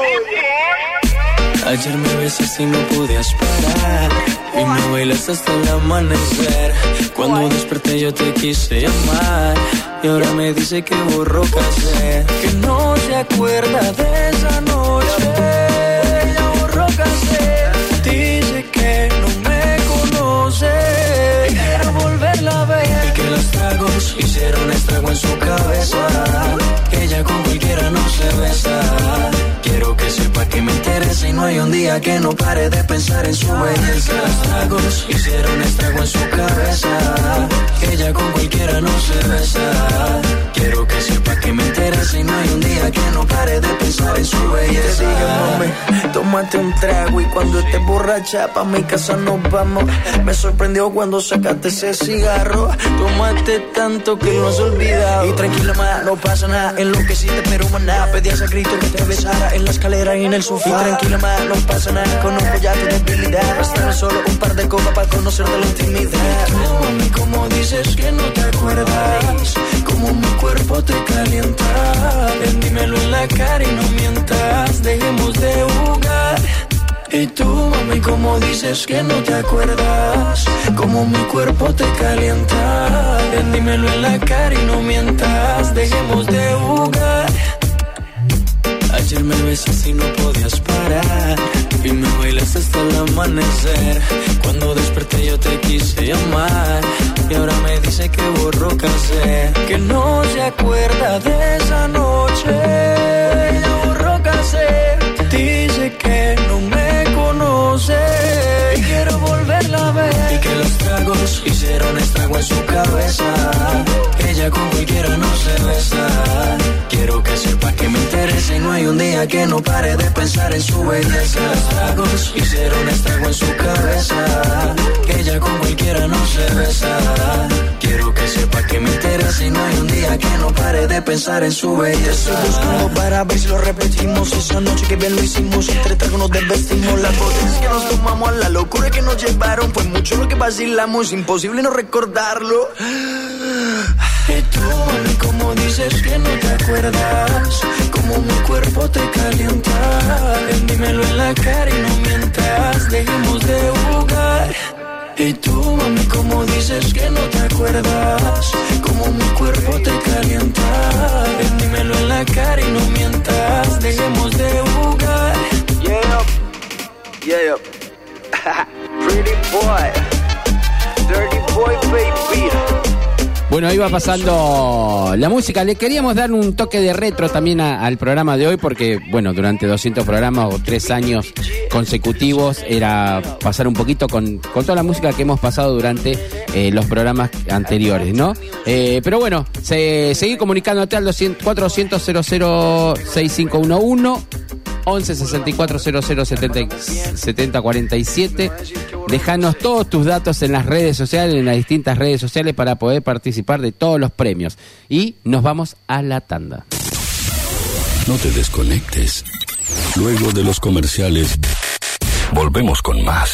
Ayer me besaste y no podías parar, y me bailaste hasta el amanecer. Cuando desperté yo te quise llamar, y ahora me dice que borró casé, que no se acuerda de esa noche. Ella borró casé, dice que no me conoce, y quiero volverla a ver, y que los tragos hicieron estrago en su cabeza. Ella con cualquiera no se besa. Quiero que sepa que me interesa y no hay un día que no pare de pensar en su belleza. Los tragos hicieron estrago en su cabeza. Ella con cualquiera no se besa. Quiero que sepa que me interesa y no hay un día que no pare de pensar en su belleza. Te dije, mami, tómate un trago y cuando estés borracha pa' mi casa nos vamos. Me sorprendió cuando sacaste ese cigarro. Tómate tanto que lo has olvidado. Y tranquila, ma, no pasa nada. Enloqueciste pero maná, pedías a grito que te besara en la escalera y en el sofá. Y tranquila, ma, no pasa nada. Conozco ya tu debilidad. Basta solo un par de copas para conocerte la intimidad. Tú, mami, como dices que no te acuerdas, como mi cuerpo te calienta. Ven, dímelo en la cara y no mientas. Dejemos de jugar. Y tú, mami, como dices que no te acuerdas, como mi cuerpo te calienta. Ven, dímelo en la cara y no mientas. Dejemos de jugar. Ayer me besaste y no podías parar, y me bailaste hasta el amanecer. Cuando desperté yo te quise llamar, y ahora me dice que borró casé, que no se acuerda de esa noche. Ella borró casé, dice que no me conoce, y quiero volverla a ver, y que los tragos hicieron estrago en su cabeza. Ella con cualquiera no se besa. Quiero que sepa que me interesa y no hay un día que no pare de pensar en su belleza. Los tragos hicieron estrago en su cabeza. Ella con cualquiera no se besa. Quiero que sepa que me interesa y no hay un día que no pare de pensar en su belleza. Estoy buscando para ver si lo repetimos. Esa noche que bien lo hicimos, entre tragos nos desvestimos. Las botellas que nos tomamos, a la locura que nos llevaron, fue mucho lo que vacilamos, imposible no recordarlo. Y tú, mami, como dices que no te acuerdas, como mi cuerpo te calienta. Ven, dímelo en la cara y no mientas. Dejemos de jugar. Y tú, mami, como dices que no te acuerdas, como mi cuerpo te calienta. Ven, dímelo en la cara y no mientas. Bueno, ahí va pasando la música. Le queríamos dar un toque de retro también al programa de hoy porque, bueno, durante 200 programas o 3 años consecutivos era pasar un poquito con toda la música que hemos pasado durante los programas anteriores, ¿no? Pero bueno, seguir comunicándote al 400 00 6511 11 64 00 70 47. Dejanos todos tus datos en las redes sociales, en las distintas redes sociales para poder participar de todos los premios. Y nos vamos a la tanda. No te desconectes. Luego de los comerciales, volvemos con más.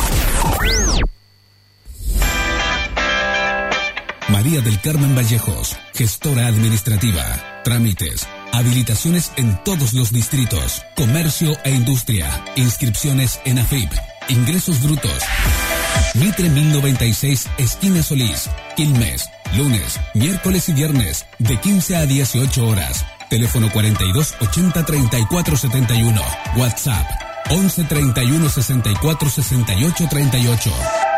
María del Carmen Vallejos, gestora administrativa, trámites, habilitaciones en todos los distritos, comercio e industria, inscripciones en AFIP, ingresos brutos. Mitre 1096, esquina Solís, Quilmes, lunes, miércoles y viernes, de 15 a 18 horas. Teléfono 42 80 34 71, WhatsApp 11 31 64 68 38.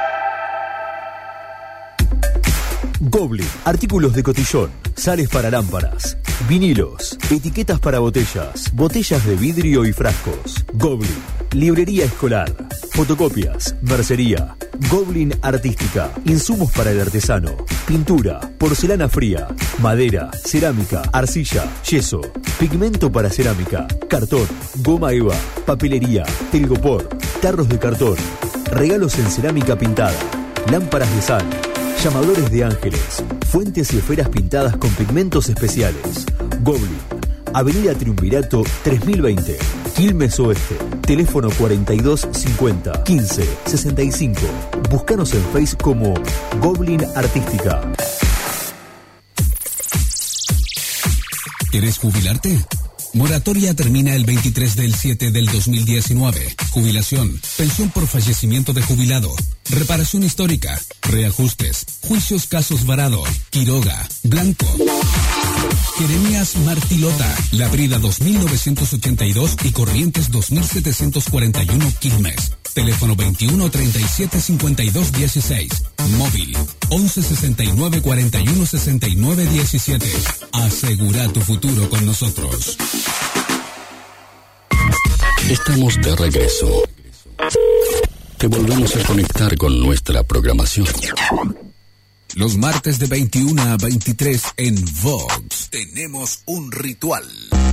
Goblin, artículos de cotillón, sales para lámparas, vinilos, etiquetas para botellas, botellas de vidrio y frascos. Goblin, librería escolar, fotocopias, mercería. Goblin artística, insumos para el artesano, pintura, porcelana fría, madera, cerámica, arcilla, yeso, pigmento para cerámica, cartón, goma eva, papelería, telgopor, tarros de cartón, regalos en cerámica pintada, lámparas de sal, llamadores de ángeles, fuentes y esferas pintadas con pigmentos especiales. Goblin, Avenida Triunvirato 3020, Quilmes Oeste. Teléfono 42 50 15 65. Búscanos en Facebook como Goblin Artística. ¿Quieres jubilarte? Moratoria termina el 23 del 7 del 2019. Jubilación, pensión por fallecimiento de jubilado, reparación histórica, reajustes, juicios casos varado, Quiroga, Blanco. Jeremías Martilota, La Brida 2982 y Corrientes 2741 Quilmes. Teléfono 21 37 52 16. Móvil 11 69 41 69 17. Asegura tu futuro con nosotros. Estamos de regreso. Te volvemos a conectar con nuestra programación. Los martes de 21 a 23 en Vox tenemos un ritual.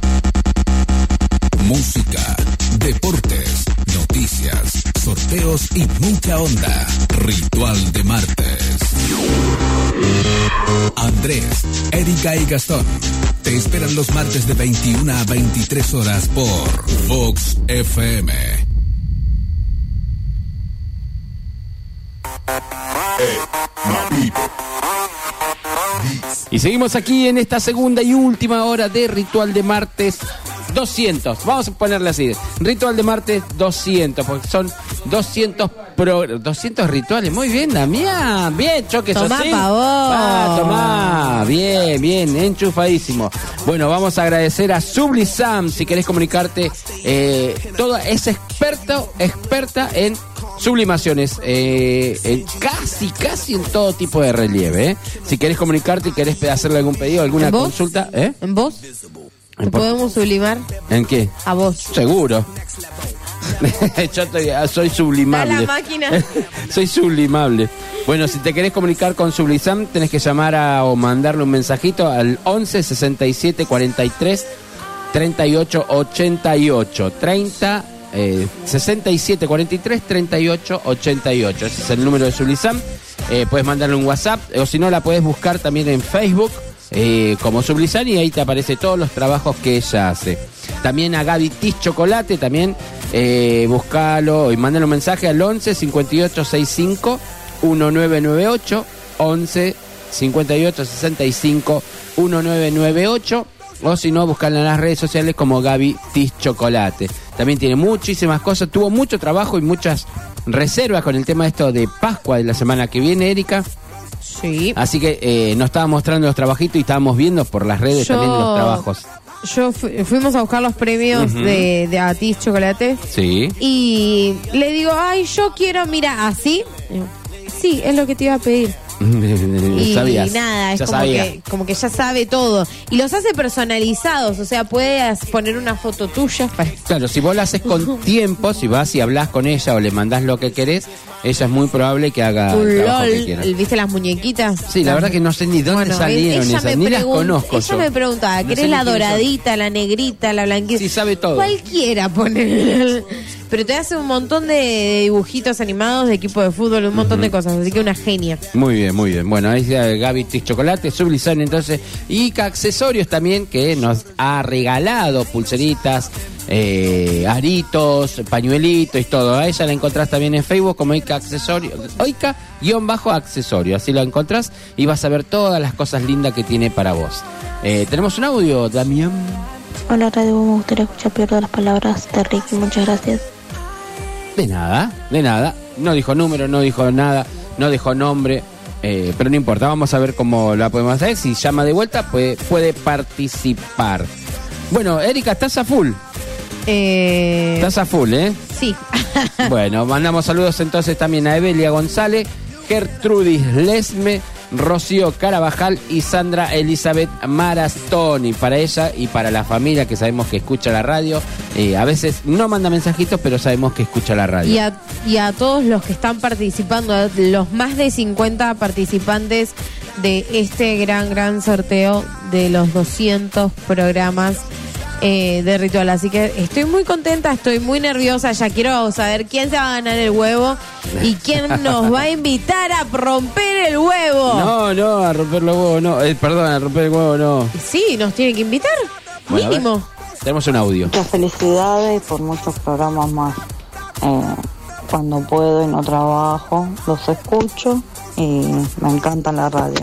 Música, deportes, noticias, sorteos y mucha onda. Ritual de martes. Andrés, Erika y Gastón te esperan los martes de 21 a 23 horas por Vox FM. Y seguimos aquí en esta segunda y última hora de Ritual de Martes 200. Vamos a ponerle así: Ritual de Martes 200, porque son 200 rituales. Muy bien, Damián. Bien, Choque. Tomá, ¿sí? pavón. Tomá. Bien, bien, enchufadísimo. Bueno, vamos a agradecer a Sublisam. Si querés comunicarte, toda es experta en sublimaciones, casi en todo tipo de relieve. Si querés comunicarte y querés hacerle algún pedido, alguna consulta, ¿En vos? ¿Te podemos sublimar? ¿En qué? A vos. Seguro. Yo soy sublimable. A la máquina. Soy sublimable. Bueno, si te querés comunicar con Sublisam, tenés que llamar o mandarle un mensajito al 11 67 43 38 88 30 67 43 38 88. Ese es el número de Sublisam. Puedes mandarle un WhatsApp, o si no, la puedes buscar también en Facebook como Sublisam, y ahí te aparece todos los trabajos que ella hace. También a Gaby Tis Chocolate, también buscalo y mandale un mensaje al 11 58 65 1998, 11 58 65 1998, o si no, buscarla en las redes sociales como Gaby Tis Chocolate. También tiene muchísimas cosas, tuvo mucho trabajo y muchas reservas con el tema esto de Pascua de la semana que viene, Erika. Sí. Así que nos estaba mostrando los trabajitos y estábamos viendo por las redes también los trabajos. yo fuimos a buscar los premios de Atis Chocolate. Sí. Y le digo, ay, yo quiero, mira, así. Sí, es lo que te iba a pedir. Y Sabías. nada, es Ya como que ya sabe todo. Y los hace personalizados, o sea, puedes poner una foto tuya. Claro, si vos la haces con tiempo, si vas y hablas con ella o le mandás lo que querés, ella es muy probable que haga Un el trabajo que quiera. ¿Viste las muñequitas? Sí, la verdad que no sé ni dónde salieron ella esas, ni las conozco Ella yo. me preguntaba, No ¿querés sé la ni quiénes son. doradita, la negrita, la blanquita? Sí, sabe todo. Cualquiera poner. Pero te hace un montón de dibujitos animados de equipo de fútbol, un montón de cosas, así que una genia. Muy bien, muy bien. Bueno, ahí está Gaby Tis Chocolate, Sublizón entonces. Y Ica Accesorios también, que nos ha regalado pulseritas, aritos, pañuelitos y todo. A ella la encontrás también en Facebook como Ica Accesorios, Oica-accesorio. Así la encontrás y vas a ver todas las cosas lindas que tiene para vos. Tenemos un audio, Damián. Hola Radio, me gustaría escuchar Pierdo las palabras de Ricky, muchas gracias. De nada. No dijo número, no dijo nada, no dejó nombre, pero no importa, vamos a ver cómo la podemos hacer. Si llama de vuelta, puede participar. Bueno, Erika, estás a full. Estás a full, ¿eh? Sí. Bueno, mandamos saludos entonces también a Evelia González, Gertrudis Lesme, Rocío Carabajal y Sandra Elizabeth Marastoni. Para ella y para la familia que sabemos que escucha la radio. A veces no manda mensajitos, pero sabemos que escucha la radio. Y a todos los que están participando, a los más de 50 participantes de este gran sorteo de los 200 programas de Ritual. Así que estoy muy contenta, estoy muy nerviosa. Ya quiero saber quién se va a ganar el huevo y quién nos va a invitar a romper el huevo. No, a romper los huevos no. Perdón, a romper el huevo no. Sí, nos tiene que invitar. Bueno, mínimo. Tenemos un audio. Muchas felicidades por muchos programas más. Cuando puedo y no trabajo, los escucho y me encanta la radio.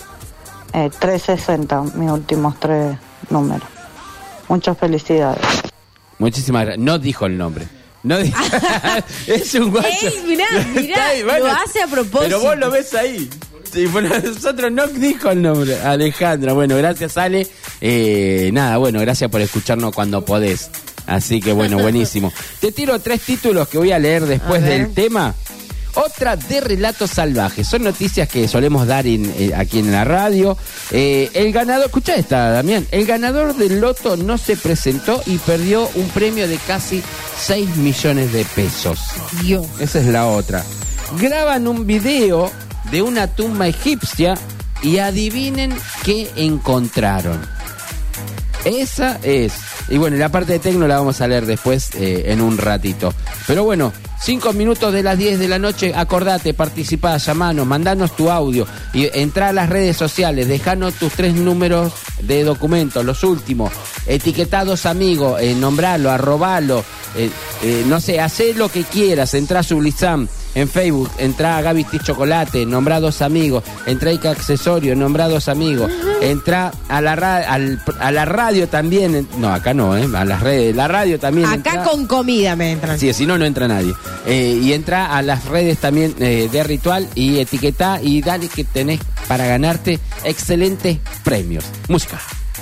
360, mis últimos 3 números. Muchas felicidades. Muchísimas gracias. No dijo el nombre. No dijo. Es un guacho. Ey, mirá, Está ahí, bueno, lo hace a propósito. Pero vos lo ves ahí. Sí, bueno, nosotros no dijo el nombre. Alejandra, bueno, gracias Ale. Nada, bueno, gracias por escucharnos cuando podés. Así que bueno, buenísimo. Te tiro 3 títulos que voy a leer después del tema. Otra de Relatos Salvajes. Son noticias que solemos dar aquí en la radio. El ganador, escucha esta, Damián. El ganador del loto no se presentó y perdió un premio de casi 6 millones de pesos. Dios. Esa es la otra. Graban un video de una tumba egipcia y adivinen qué encontraron. Esa es. Y bueno, la parte de tecno la vamos a leer después en un ratito. Pero bueno, 5 minutos de las 10 de la noche, acordate, participá, llamanos, mandanos tu audio y entrá a las redes sociales, dejanos tus 3 números de documentos, los últimos, etiquetá a 2 amigos, nombralo, arrobalo, no sé, hacé lo que quieras, entrá a Sublizam en Facebook, entrá a Gaby Tis Chocolate, nombrá a 2 amigos, entrá a Ica Accesorio, nombrá a 2 amigos, entrá a la radio también, no, acá no, a las redes, la radio también. Acá entrá, con comida me entran. Sí, si no, no entra nadie. Y entra a las redes también de Ritual y etiquetá y dale que tenés para ganarte excelentes premios. Música.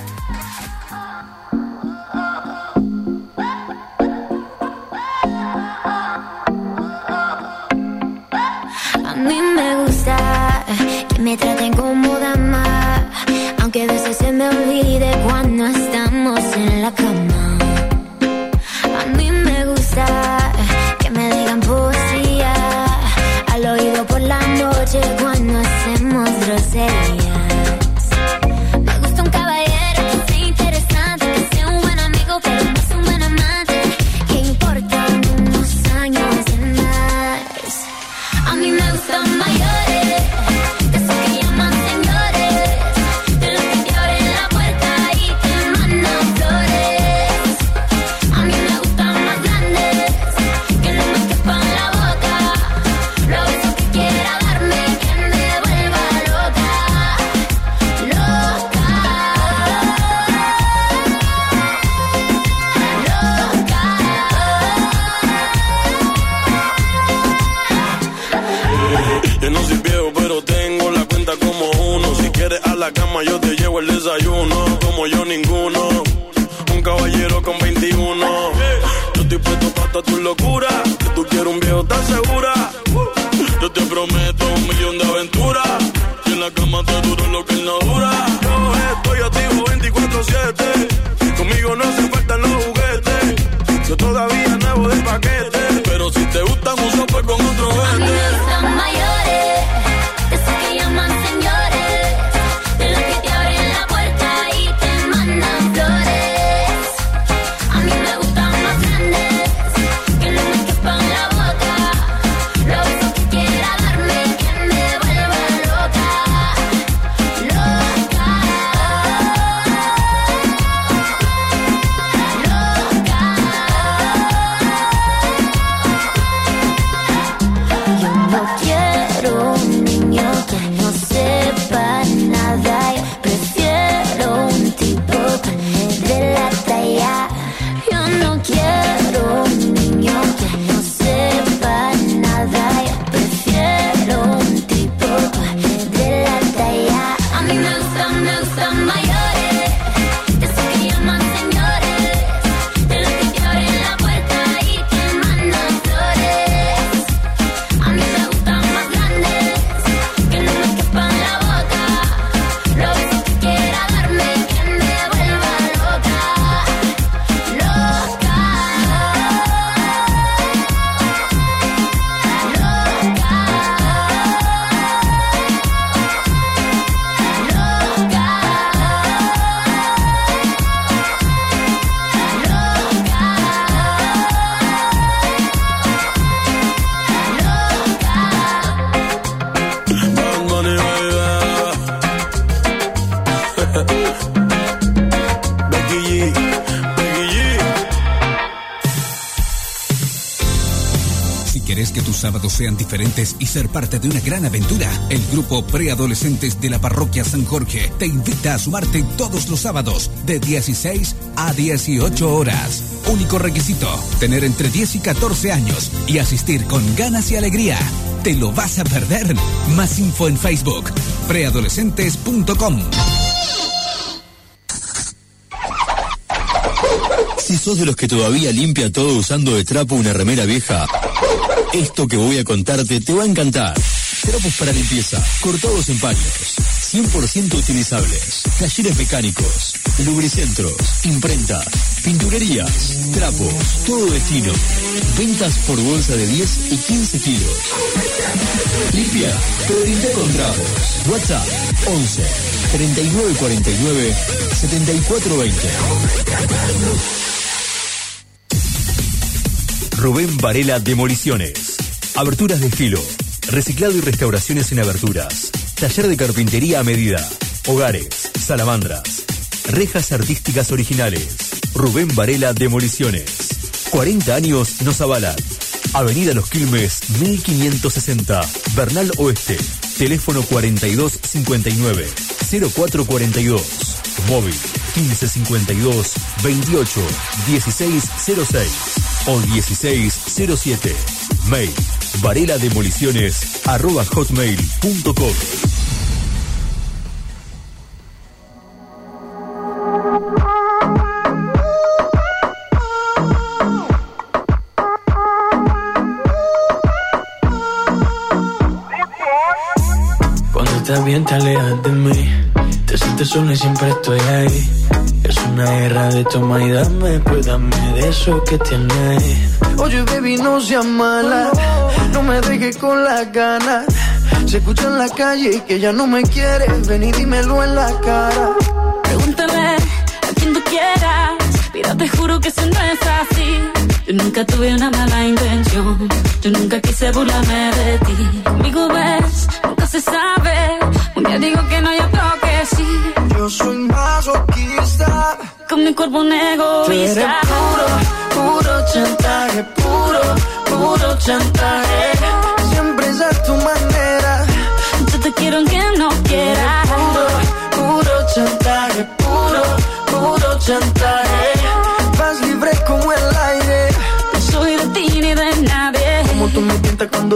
A mí me gusta que me traten como dama, aunque a veces se me olvide cuando estamos en la cama. A mí me gusta que me digan poesía al oído por la noche cuando hacemos groserías. Me gusta un caballero que sea interesante, que sea un buen amigo, pero no sea un buen amante. Que importan unos años de más. A mí me gustan mayores, de esos que llaman señores, de los que te abren la puerta y te mandan flores. A mí me gustan más grandes, que no me quepan la boca. Lo beso que quiera darme, que me vuelva loca, loca, Yo no soy viejo, pero tengo la cuenta como uno. Si quieres a la cama, yo te llevo el desayuno. Como yo, ninguno. con 21. Yo estoy puesto para toda tu locura. Que tú quieres un viejo tan segura. Yo te prometo 1.000.000 de aventuras. Y en la cama te duro lo que él no dura. Yo estoy activo 24/7. Conmigo no se faltan los juguetes. Yo todavía nuevo de paquete. Pero si te gustan uso pues con otro vende. A mí me gustan mayores, de esos que llaman señores, de los que te abren la puerta y te mandan flores. A mí me gustan más grandes, que no me quepan la boca. Los besos que quiera darme, que me vuelva loca, loca, Yo no quiero un niño que no sepa nada. Yo prefiero un tipo que me dé la talla. Yo no quiero un niño que no sepa nada. Yo prefiero un tipo que me dé la talla. A mí me gustan mayores, de esos que llaman señores, de los que te abren la puerta y te mandan flores. A mí me gustan más grandes, que no me quepan la boca. Los besos que quiera darme, que me vuelva loca, loca, Bad Bunny, baby. Becky G, Becky G. Si querés que tus sábados sean diferentes y ser parte de una gran aventura, el grupo Preadolescentes de la Parroquia San Jorge te invita a sumarte todos los sábados de 16 a 18 horas. Único requisito, tener entre 10 y 14 años y asistir con ganas y alegría. ¿Te lo vas a perder? Más info en Facebook, preadolescentes.com. Si sos de los que todavía limpia todo usando de trapo una remera vieja, esto que voy a contarte te va a encantar. Trapos para limpieza, cortados en paños, 100% utilizables, talleres mecánicos, lubricentros, imprentas, pinturerías, trapos, todo destino. Ventas por bolsa de 10 y 15 kilos. Limpia, pero limpia con trapos. WhatsApp 11 39 49 74 20. Rubén Varela Demoliciones. Aberturas de estilo, reciclado y restauraciones en aberturas. Taller de carpintería a medida. Hogares, salamandras. Rejas artísticas originales. Rubén Varela Demoliciones. 40 años nos avalan. Avenida Los Quilmes, 1560. Bernal Oeste. Teléfono 4259 0442. Móvil 1552 28 1606 o 1607. Mail varelaDemoliciones@hotmail.com. Cuando estás bien te alejas de mí. Te sientes solo y siempre estoy ahí. Es una guerra de toma y dame, pues dame de eso que tienes. Oye, baby, no seas mala, no me dejes con las ganas. Se escucha en la calle que ya no me quieres, ven y dímelo en la cara. Pregúntale a quien tú quieras, pero te juro que eso no es así. Yo nunca tuve una mala intención, yo nunca quise burlarme de ti. Conmigo ves, nunca se sabe, un día digo que no hay otro que sí. Yo soy masoquista, con mi cuerpo un tú eres egoísta. puro chantaje, puro chantaje. Siempre es a tu manera. Yo te quiero aunque no quieras. Puro chantaje, puro chantaje. Vas libre como el aire. No soy de ti ni de nadie. Como tú me tientas cuando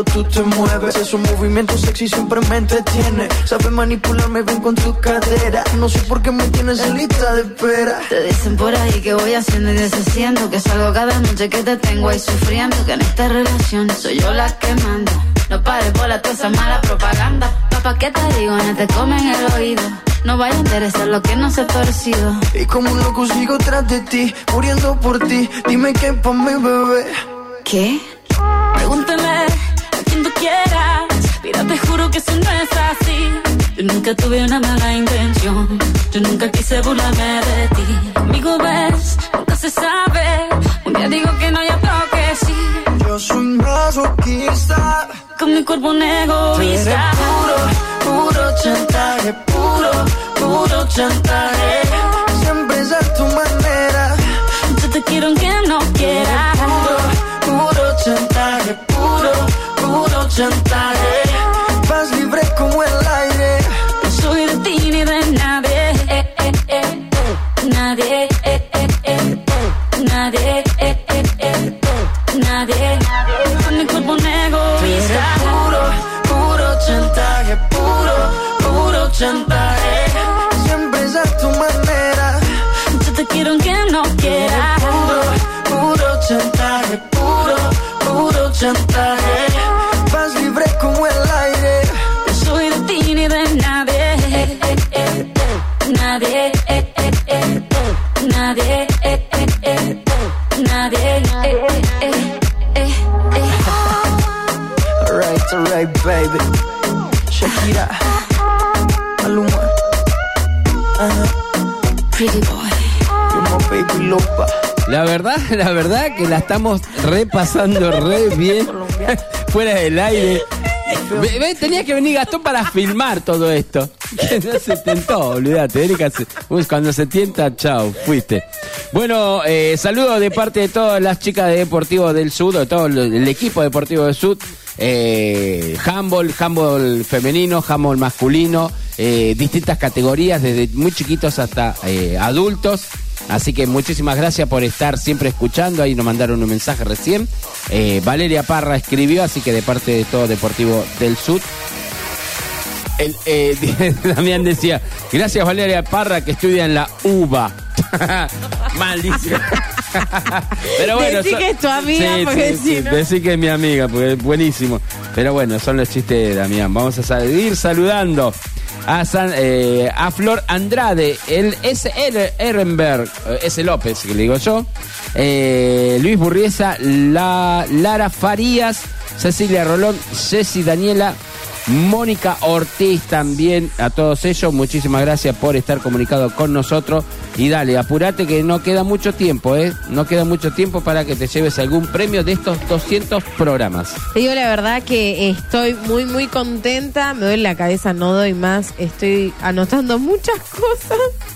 tú te mueves. Esos movimientos sexy siempre me entretiene. Sabes manipularme bien con tu cadera. No sé por qué me tienes en lista de espera. Te dicen por ahí que voy haciendo y deshaciendo, que salgo cada noche que te tengo ahí sufriendo, que en esta relación soy yo la que manda. No pares por toda esa mala propaganda. Papá, ¿qué te digo? No te comen el oído. No vaya a interesar lo que no se ha torcido. Y como un loco sigo tras de ti, muriendo por ti. Dime qué pa' mi bebé. ¿Qué? Pregúntale a quien tú quieras. Mira, te juro que eso no es así. Yo nunca tuve una mala intención. Yo nunca quise burlarme de ti. Conmigo ves, nunca se sabe. Un día digo que no, y otro que sí. Yo soy masoquista. Con mi cuerpo un egoísta. Puro chantaje, puro chantaje. Siempre es a tu manera. Yo te quiero aunque no quieras. Puro chantaje, puro chantaje. Vas libre como el aire. No soy de ti ni de nadie. Nadie. Nadie. Nadie. Con mi cuerpo un egoísta. Puro chantaje, puro chantaje. Siempre es a tu manera. Yo te quiero aunque no quieras. Puro chantaje, puro chantaje. Vas libre como el aire. No soy de ti ni de nadie. Nadie. Nadie. Nadie. Alright, baby. Shakira, Maluma, Pretty boy. You're my baby lopa. La verdad que la estamos repasando re bien fuera del aire. Tenía que venir Gastón para filmar todo esto. No se tentó, olvídate. Cuando se tienta, chao, fuiste. Bueno, saludos de parte de todas las chicas de Deportivo del Sud, de todo el equipo deportivo del Sud. Handball femenino, handball masculino, distintas categorías, desde muy chiquitos hasta adultos. Así que muchísimas gracias por estar siempre escuchando. Ahí nos mandaron un mensaje recién. Valeria Parra escribió, así que de parte de todo Deportivo del Sud. Damián decía, gracias Valeria Parra que estudia en la UBA. Maldición. Pero bueno, decí que es tu amiga, sí, porque sí, si no... decí que es mi amiga, porque es buenísimo. Pero bueno, son los chistes de Damián. Vamos a seguir saludando a Flor Andrade, el S.L. Ehrenberg, S. López, que le digo yo, Luis Burriesa, Lara Farías, Cecilia Rolón, Ceci Daniela, Mónica Ortiz también, a todos ellos, muchísimas gracias por estar comunicado con nosotros. Y dale, apurate que no queda mucho tiempo, no queda mucho tiempo para que te lleves algún premio de estos 200 programas. Te digo la verdad que estoy muy, muy contenta, me duele la cabeza, no doy más, estoy anotando muchas cosas.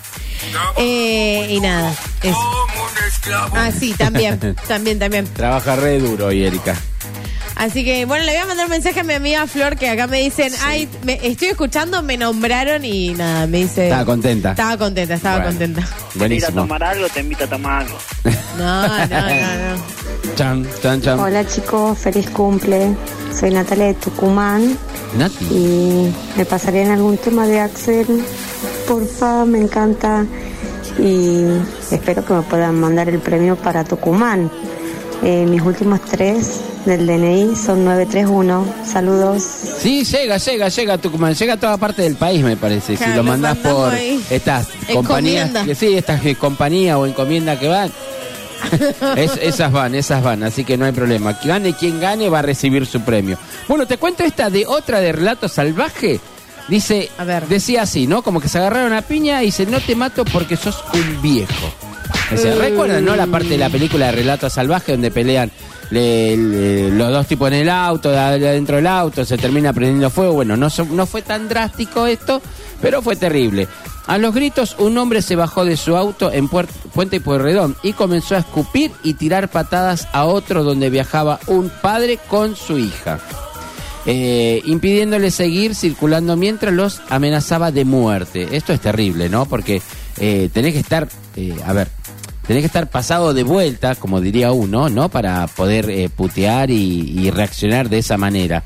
Y nada, eso. Ah, sí, también. Trabaja re duro hoy, Erika. Así que, bueno, le voy a mandar un mensaje a mi amiga Flor, que acá me dicen, sí. Ay, estoy escuchando, me nombraron y nada, me dice... Estaba contenta. Estaba contenta. Buenísimo. Ir a tomar algo, te invito a tomar algo. No. Chan. Hola chicos, feliz cumple. Soy Natalia de Tucumán. Nati. Y me pasarían algún tema de Axel. Porfa, me encanta. Y espero que me puedan mandar el premio para Tucumán. Mis últimos 3 del DNI son 931. Saludos. Sí, llega a Tucumán, llega a toda parte del país, me parece. Claro, si lo mandás por ahí. Estas compañías, estas compañías o encomiendas que van, esas van, así que no hay problema. Quien gane va a recibir su premio. Bueno, te cuento esta de otra de Relato Salvaje. Dice, decía así, ¿no? Como que se agarraron a piña y dice, no te mato porque sos un viejo. O sea, ¿recuerdan, no? La parte de la película de Relato Salvaje donde pelean los dos tipos en el auto, dentro del auto, se termina prendiendo fuego. Bueno, no fue tan drástico esto, pero fue terrible. A los gritos, un hombre se bajó de su auto en Puente y Pueyrredón y comenzó a escupir y tirar patadas a otro donde viajaba un padre con su hija, impidiéndole seguir circulando mientras los amenazaba de muerte. Esto es terrible, ¿no? Porque tenés que estar, tenés que estar pasado de vuelta, como diría uno, ¿no? Para poder putear y reaccionar de esa manera.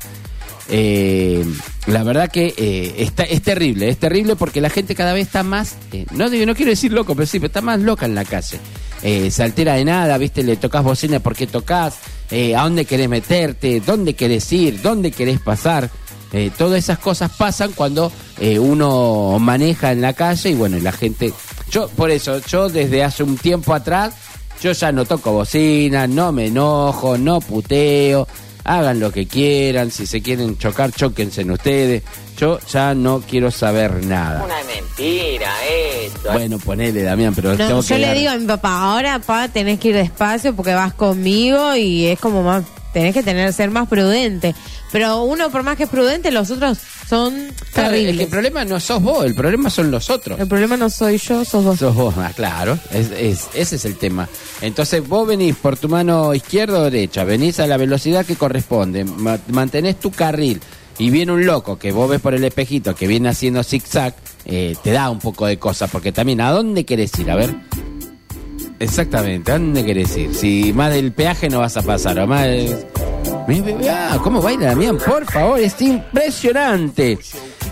La verdad que es terrible porque la gente cada vez está más, no quiero decir loco, pero sí, pero está más loca en la calle. Se altera de nada, viste, le tocas bocina porque tocas, a dónde querés meterte, dónde querés ir, dónde querés pasar. Todas esas cosas pasan cuando uno maneja en la calle y bueno, la gente... Yo desde hace un tiempo atrás, yo ya no toco bocina, no me enojo, no puteo, hagan lo que quieran, si se quieren chocar, chóquense en ustedes. Yo ya no quiero saber nada. Una mentira esto. Bueno, ponele, Damián, pero tengo que... Yo le digo a mi papá, ahora, papá, tenés que ir despacio porque vas conmigo y es como más... Tenés que ser más prudente. Pero uno, por más que es prudente, los otros son terribles. El problema no sos vos, el problema son los otros. El problema no soy yo, sos vos. Sos vos, claro. Ese es el tema. Entonces vos venís por tu mano izquierda o derecha, venís a la velocidad que corresponde, mantenés tu carril y viene un loco que vos ves por el espejito que viene haciendo zigzag, te da un poco de cosa, porque también, ¿a dónde querés ir? A ver... Exactamente, ¿a dónde querés ir? Si más del peaje no vas a pasar, o más... ¿Cómo baila Damián? Por favor, es impresionante.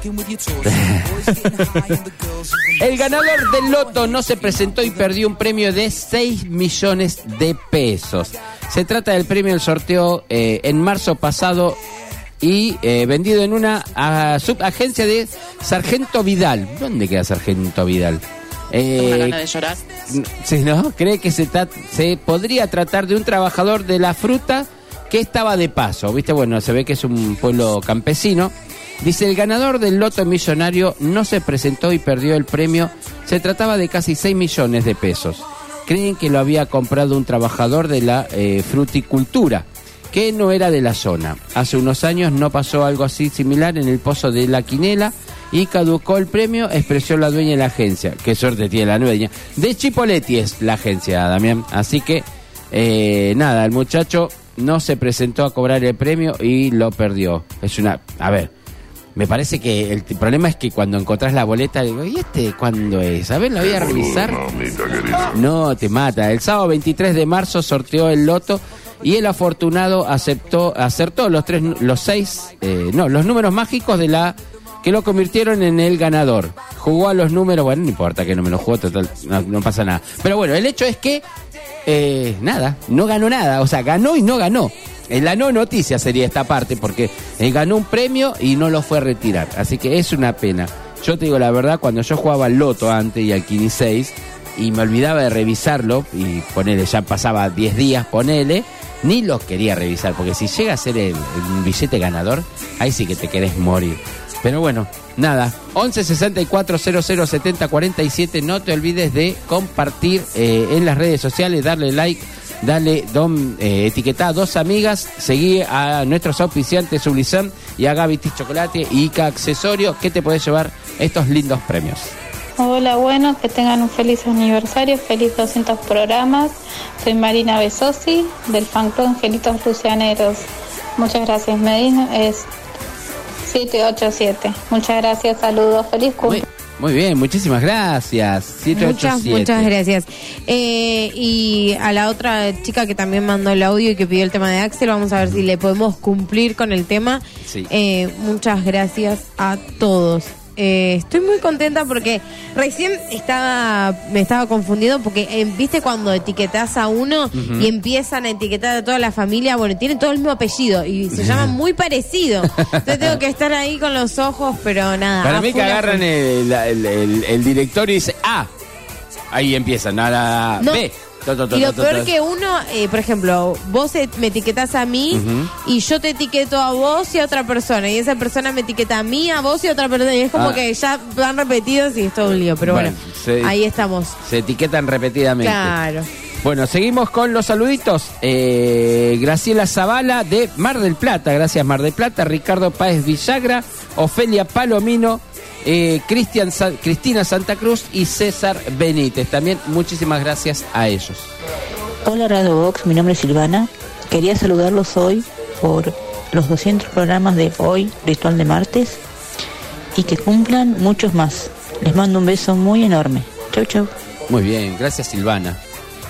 El ganador del loto no se presentó y perdió un premio de 6 millones de pesos. Se trata del premio del sorteo en marzo pasado y vendido en una subagencia de Sargento Vidal. ¿Dónde queda Sargento Vidal? Una gana de llorar. Sí, ¿no? Cree que se podría tratar de un trabajador de la fruta que estaba de paso, ¿viste? Bueno, se ve que es un pueblo campesino. Dice, el ganador del loto millonario no se presentó y perdió el premio. Se trataba de casi 6 millones de pesos. Creen que lo había comprado un trabajador de la fruticultura, que no era de la zona. Hace unos años no pasó algo así similar en el Pozo de la Quinela y caducó el premio, expresó la dueña de la agencia. Qué suerte tiene la dueña. De Chipoletti es la agencia, Damián. Así que, nada, el muchacho no se presentó a cobrar el premio y lo perdió. A ver, me parece que el problema es que cuando encontrás la boleta, digo, ¿y cuándo es? A ver, la voy a revisar. No, te mata. El sábado 23 de marzo sorteó el loto y el afortunado acertó los números mágicos de la... que lo convirtieron en el ganador. Jugó a los números, bueno, no importa que no me lo jugó, total, no pasa nada. Pero bueno, el hecho es que, nada, no ganó nada, o sea, ganó y no ganó. La no noticia sería esta parte, porque ganó un premio y no lo fue a retirar. Así que es una pena. Yo te digo la verdad, cuando yo jugaba al loto antes y al Quini 6, y me olvidaba de revisarlo, y ponele, ya pasaba 10 días, ponele, ni los quería revisar, porque si llega a ser el billete ganador, ahí sí que te querés morir. Pero bueno, nada, 11 64 00 70 47, no te olvides de compartir en las redes sociales, darle like, etiquetá a 2 amigas, seguí a nuestros auspiciantes Sublizam y a Gaby Tis Chocolate y Ica Accesorio, que te podés llevar estos lindos premios. Hola, bueno, que tengan un feliz aniversario, feliz 200 programas. Soy Marina Besosi, del fan club Angelitos Lucianeros. Muchas gracias, Medina, es 787. Muchas gracias, saludos, feliz cumpleaños. Muy bien, muchísimas gracias. 787. Muchas gracias. Y a la otra chica que también mandó el audio y que pidió el tema de Axel, vamos a ver si le podemos cumplir con el tema. Sí. Muchas gracias a todos. Estoy muy contenta porque recién me estaba confundido porque viste cuando etiquetás a uno y empiezan a etiquetar a toda la familia, bueno, tienen todo el mismo apellido y se llaman muy parecido, entonces tengo que estar ahí con los ojos, pero nada. Para mí que agarran el directorio y dicen ahí empiezan, no. B. Y lo peor que uno, por ejemplo, vos me etiquetás a mí y yo te etiqueto a vos y a otra persona, y esa persona me etiqueta a mí, a vos y a otra persona, y es como que ya van repetidos y es todo un lío, pero bueno, ahí estamos. Se etiquetan repetidamente. Claro. Bueno, seguimos con los saluditos. Graciela Zavala de Mar del Plata, gracias Mar del Plata. Ricardo Páez Villagra, Ofelia Palomino, Cristina Santa Cruz y César Benítez. También muchísimas gracias a ellos. Hola Radio Box, mi nombre es Silvana. Quería saludarlos hoy por los 200 programas de hoy, Ritual de Martes, y que cumplan muchos más. Les mando un beso muy enorme. Chau, chau. Muy bien, gracias Silvana.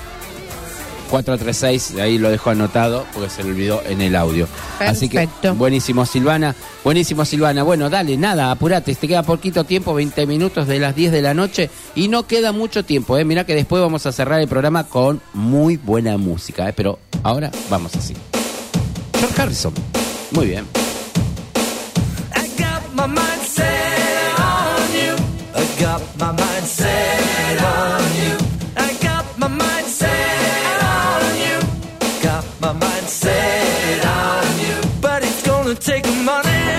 436, ahí lo dejo anotado porque se le olvidó en el audio. Perfecto. Así que buenísimo Silvana. Bueno, dale, nada, apurate, te queda poquito tiempo, 20 minutos de las 10 de la noche y no queda mucho tiempo, mirá que después vamos a cerrar el programa con muy buena música, pero ahora vamos así. George Harrison, muy bien. I got my mind set on you. I got my mind set on you. I got my mind set on you. Got my mind set on you. But it's gonna take money,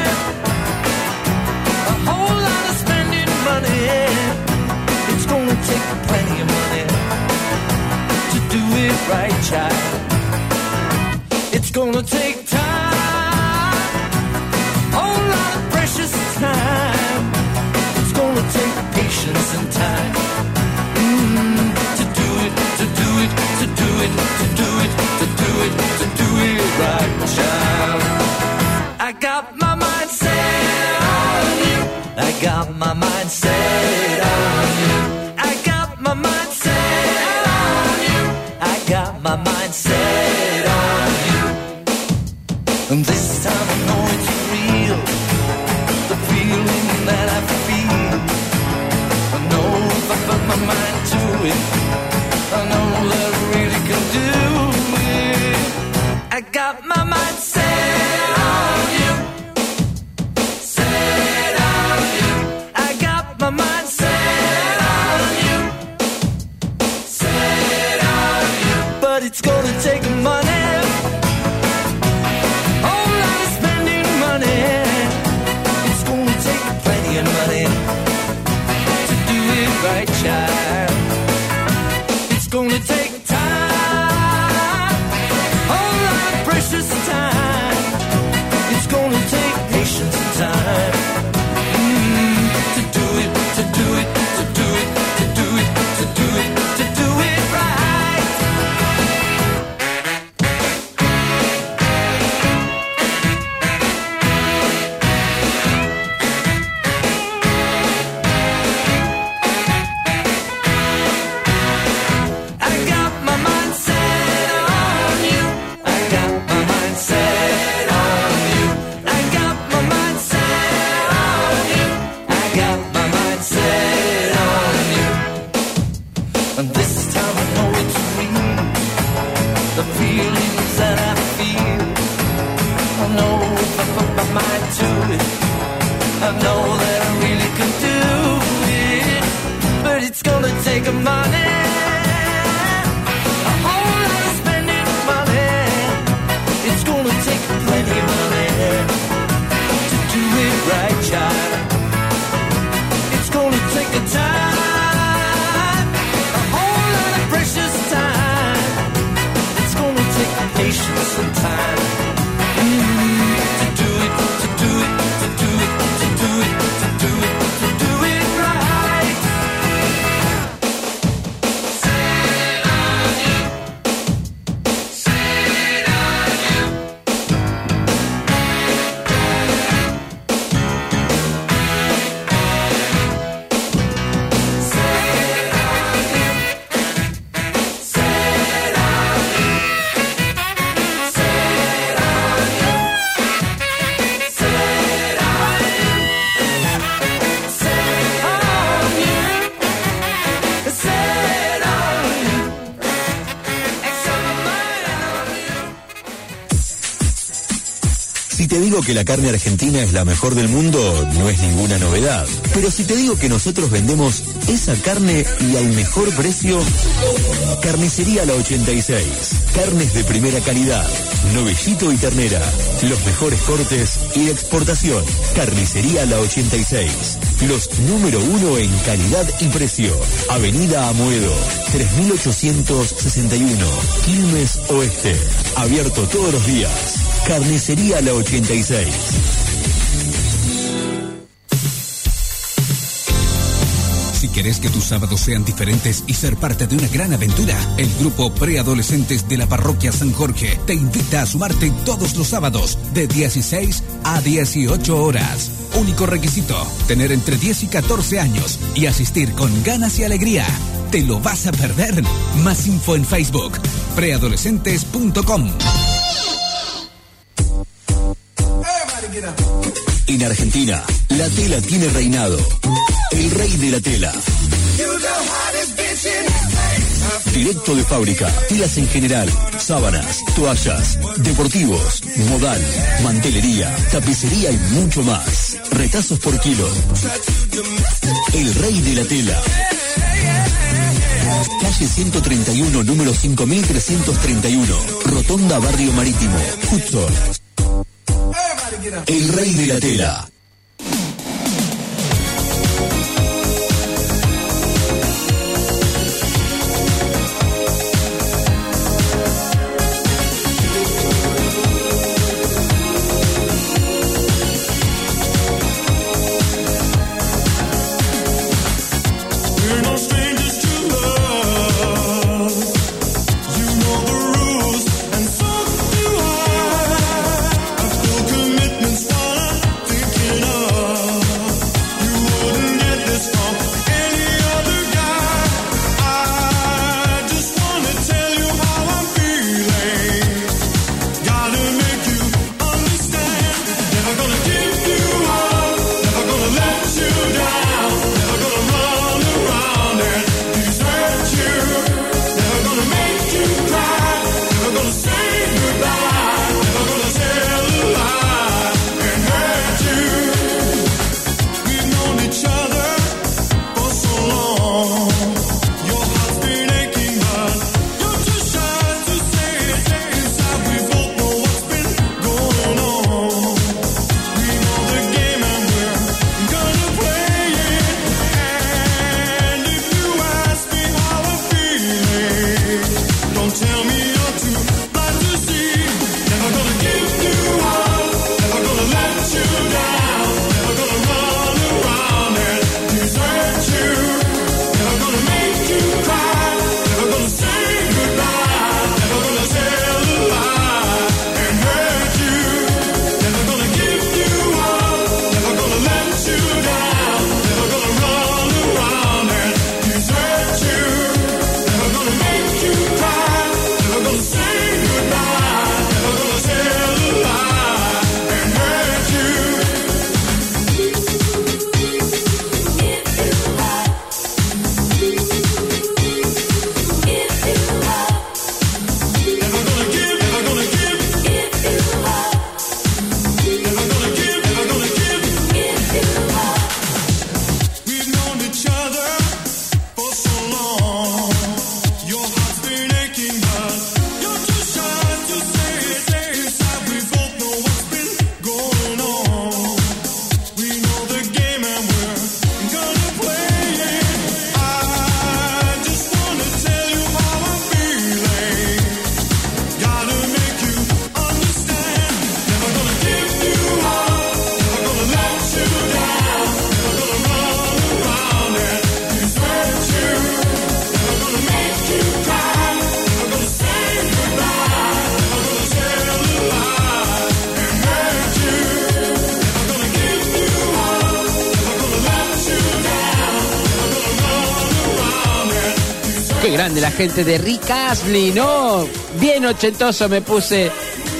a whole lot of spending money. It's gonna take plenty of money to do it right, child. It's gonna take time, whole lot of precious time. It's gonna take patience and time to do it, to do it, to do it, to do it, to do it, to do it right, child. I got my mind set on you. I got my mind set on you. I got my mind set on you. I got my mind set on you. And this time I know it's real, the feeling that I feel. I know if I put my mind to it, I know that I really can do it. I got my mind set on you, set on you. I got my mind set on you, set on you. But it's gonna take money, right, child. It's gonna take time, whole lot of precious time. It's gonna take patience and time to do it, to do it, to do it, to do it, to do it, to do it right. I know that I really can do it, but it's gonna take money, a whole lot of spending money. It's gonna take plenty of money to do it right, child. It's gonna take a time, a whole lot of precious time. It's gonna take patience and time to do it, to do it, to do it, to do it, to do it, to do it right. Set on you, set on you. Set on you, set on you, set on you. Si te digo que la carne argentina es la mejor del mundo, no es ninguna novedad. Pero si te digo que nosotros vendemos esa carne y al mejor precio, Carnicería La 86. Carnes de primera calidad, novellito y ternera, los mejores cortes y de exportación. Carnicería La 86. Los número 1 en calidad y precio. Avenida Amoedo, 3861, Quilmes Oeste. Abierto todos los días. Carnicería La 86. Si querés que tus sábados sean diferentes y ser parte de una gran aventura, el grupo Preadolescentes de la Parroquia San Jorge te invita a sumarte todos los sábados de 16 a 18 horas. Único requisito, tener entre 10 y 14 años y asistir con ganas y alegría. ¿Te lo vas a perder? Más info en Facebook. Preadolescentes.com. En Argentina, la tela tiene reinado. El rey de la tela. Directo de fábrica, telas en general, sábanas, toallas, deportivos, modal, mantelería, tapicería y mucho más. Retazos por kilo. El rey de la tela. Calle 131, número 5331, Rotonda Barrio Marítimo, Hudson. El rey de la tela. Qué grande la gente de Rick Astley, ¿no? Bien ochentoso me puse.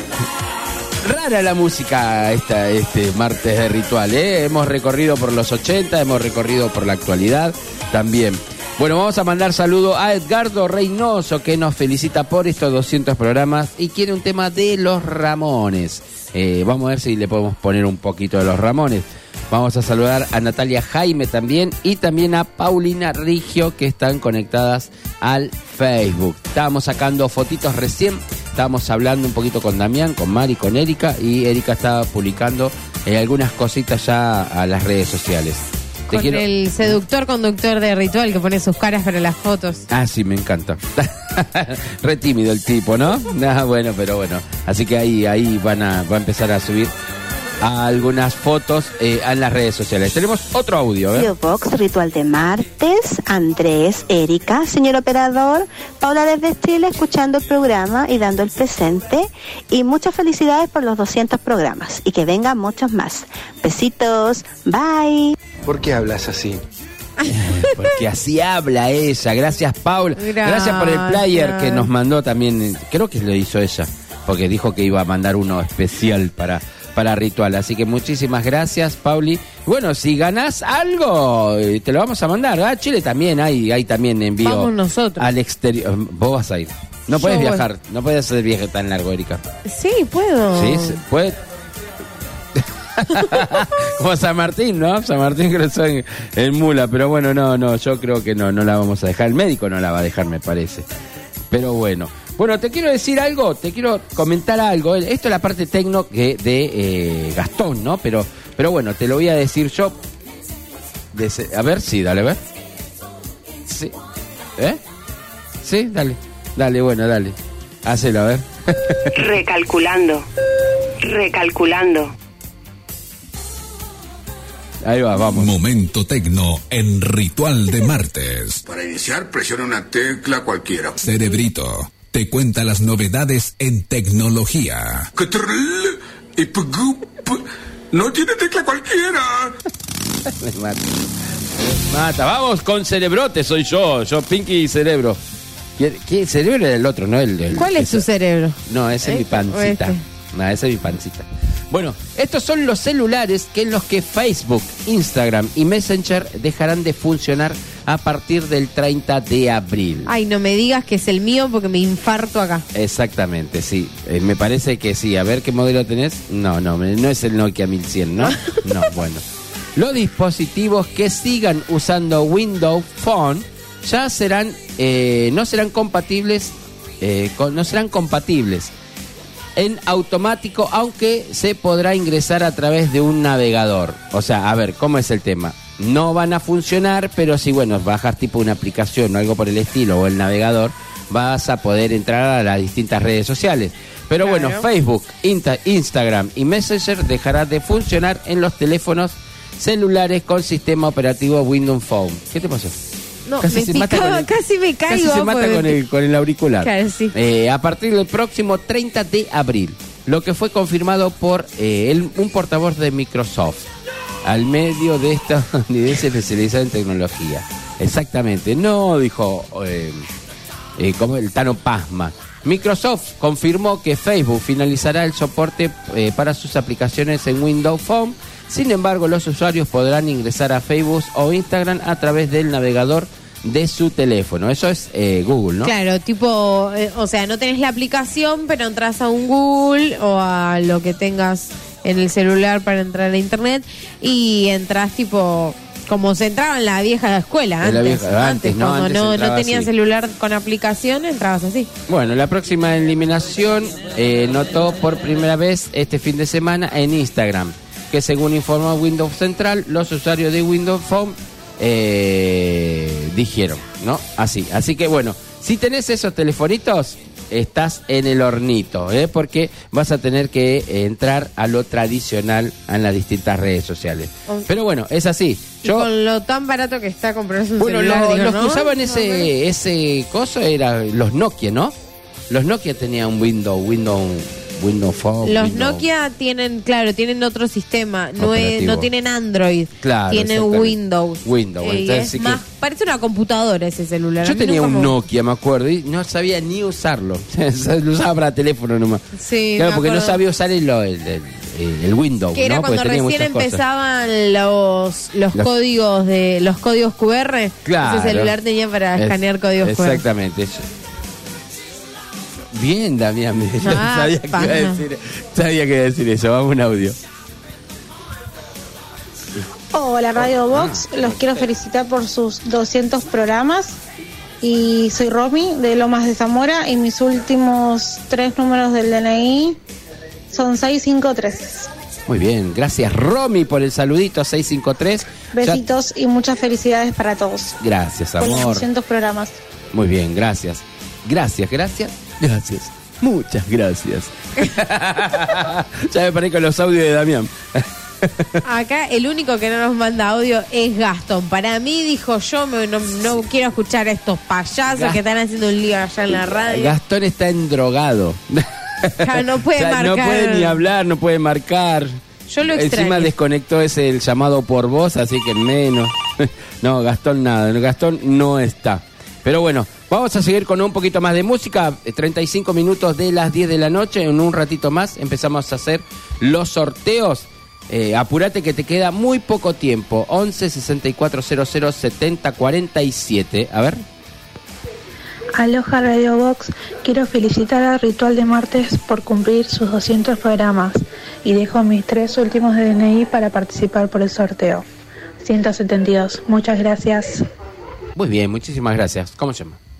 Rara la música este martes de Ritual, ¿eh? Hemos recorrido por los 80, hemos recorrido por la actualidad también. Bueno, vamos a mandar saludo a Edgardo Reynoso, que nos felicita por estos 200 programas y quiere un tema de los Ramones. Vamos a ver si le podemos poner un poquito de los Ramones. Vamos a saludar a Natalia Jaime también y también a Paulina Rigio, que están conectadas al Facebook. Estábamos sacando fotitos recién, estábamos hablando un poquito con Damián, con Mari, con Erika, y Erika estaba publicando algunas cositas ya a las redes sociales. Con el seductor conductor de Ritual que pone sus caras para las fotos. Ah, sí, me encanta. Re tímido el tipo, ¿no? Bueno, pero bueno. Así que ahí va a empezar a subir algunas fotos en las redes sociales. Tenemos otro audio, ¿eh? Box, Ritual de martes, Andrés, Erika, señor operador, Paula desde Chile, escuchando el programa y dando el presente. Y muchas felicidades por los 200 programas y que vengan muchos más. Besitos, bye. ¿Por qué hablas así? Porque así habla ella. Gracias, Paula. Gracias por el player que nos mandó también. Creo que lo hizo ella, porque dijo que iba a mandar uno especial para Ritual. Así que muchísimas gracias, Pauli. Bueno, si ganás algo, te lo vamos a mandar. Chile también hay también envío. Vamos nosotros. Al exterior. Vos vas a ir. No puedes viajar. No puedes hacer viaje tan largo, Erika. Sí, puedo. Sí, puede. Como San Martín, ¿no? San Martín cruzó en mula, pero bueno, no, yo creo que no la vamos a dejar. El médico no la va a dejar, me parece. Pero bueno, te quiero decir algo, te quiero comentar algo. Esto es la parte tecno de Gastón, ¿no? Pero bueno, te lo voy a decir yo. A ver, sí, dale, a ver. Sí. Sí, dale, bueno, dale. Hacelo, a ver. Recalculando. Ahí va, vamos. Momento tecno en Ritual de Martes. Para iniciar, presiona una tecla cualquiera. Cerebrito te cuenta las novedades en tecnología. No tiene tecla cualquiera. Me mata. Vamos con Cerebrote, soy yo Pinky Cerebro. ¿Qué cerebro era el otro, no? ¿Cuál es tu cerebro? No, ese es mi pancita. No, esa es mi pancita. Bueno, estos son los celulares en los que Facebook, Instagram y Messenger dejarán de funcionar a partir del 30 de abril. Ay, no me digas que es el mío porque me infarto acá. Exactamente, sí. Me parece que sí. A ver, ¿qué modelo tenés? No es el Nokia 1100, ¿no? No, bueno. Los dispositivos que sigan usando Windows Phone ya no serán compatibles en automático, aunque se podrá ingresar a través de un navegador. O sea, a ver, ¿cómo es el tema? No van a funcionar, pero si, bajas tipo una aplicación o algo por el estilo, o el navegador, vas a poder entrar a las distintas redes sociales. Pero claro. Facebook, Instagram y Messenger dejará de funcionar en los teléfonos celulares con sistema operativo Windows Phone. ¿Qué te pasó? No, casi me caigo. Casi se mata con el auricular. Claro, sí. A partir del próximo 30 de abril, lo que fue confirmado por un portavoz de Microsoft, al medio de esta unidad especializada en tecnología. Exactamente, no dijo como el Tano Pasma. Microsoft confirmó que Facebook finalizará el soporte para sus aplicaciones en Windows Phone. Sin embargo, los usuarios podrán ingresar a Facebook o Instagram a través del navegador de su teléfono. Eso es Google, ¿no? Claro, tipo, o sea, no tenés la aplicación, pero entras a un Google o a lo que tengas en el celular para entrar a internet y entras tipo como se entraba en la vieja escuela antes, ¿no? Cuando no tenías celular con aplicación, entrabas así. Bueno, la próxima eliminación notó por primera vez este fin de semana en Instagram, que según informó Windows Central, los usuarios de Windows Phone dijeron, ¿no? Así que bueno, si tenés esos telefonitos, estás en el hornito, porque vas a tener que entrar a lo tradicional en las distintas redes sociales. Pero bueno, es así. Con lo tan barato que está comprarse un celular. Los que usaban ese coso eran los Nokia, ¿no? Los Nokia tenían un Windows Phone. Los Nokia tienen otro sistema, no tienen Android, claro, tienen Windows. Entonces, es más, parece una computadora ese celular. Yo tenía un Nokia, me acuerdo, y no sabía ni usarlo. Lo usaba para teléfono nomás. Sí, claro, porque no sabía usar el Windows. Que era ¿no? Cuando recién empezaban los códigos QR. Claro. Ese celular tenía para escanear códigos QR. Exactamente. Bien, Damián, sabía que iba a decir eso. Vamos a un audio. Hola Radio Box, los quiero felicitar por sus 200 programas y soy Romy de Lomas de Zamora y mis últimos 3 números del DNI son 653. Muy bien, gracias Romy por el saludito 653. Besitos y muchas felicidades para todos. Gracias, amor. Por los 200 programas. Muy bien, gracias. Gracias. Muchas gracias. Ya me paré con los audios de Damián. Acá el único que no nos manda audio es Gastón. Para mí dijo no quiero escuchar a estos payasos que están haciendo un lío allá en la radio. Gastón está endrogado. No puede marcar. No puede ni hablar, no puede marcar. Yo lo extraño. Encima desconectó el llamado por voz, así que menos. No, Gastón nada, Gastón no está. Pero bueno, vamos a seguir con un poquito más de música. 35 minutos de las 10 de la noche. En un ratito más empezamos a hacer los sorteos. Apúrate que te queda muy poco tiempo. 11 64 00 70 47. A ver. Aloha Radio Box, quiero felicitar a Ritual de Martes por cumplir sus 200 programas y dejo mis 3 últimos de DNI para participar por el sorteo. 172, muchas gracias. Muy bien, muchísimas gracias. ¿Cómo se llama?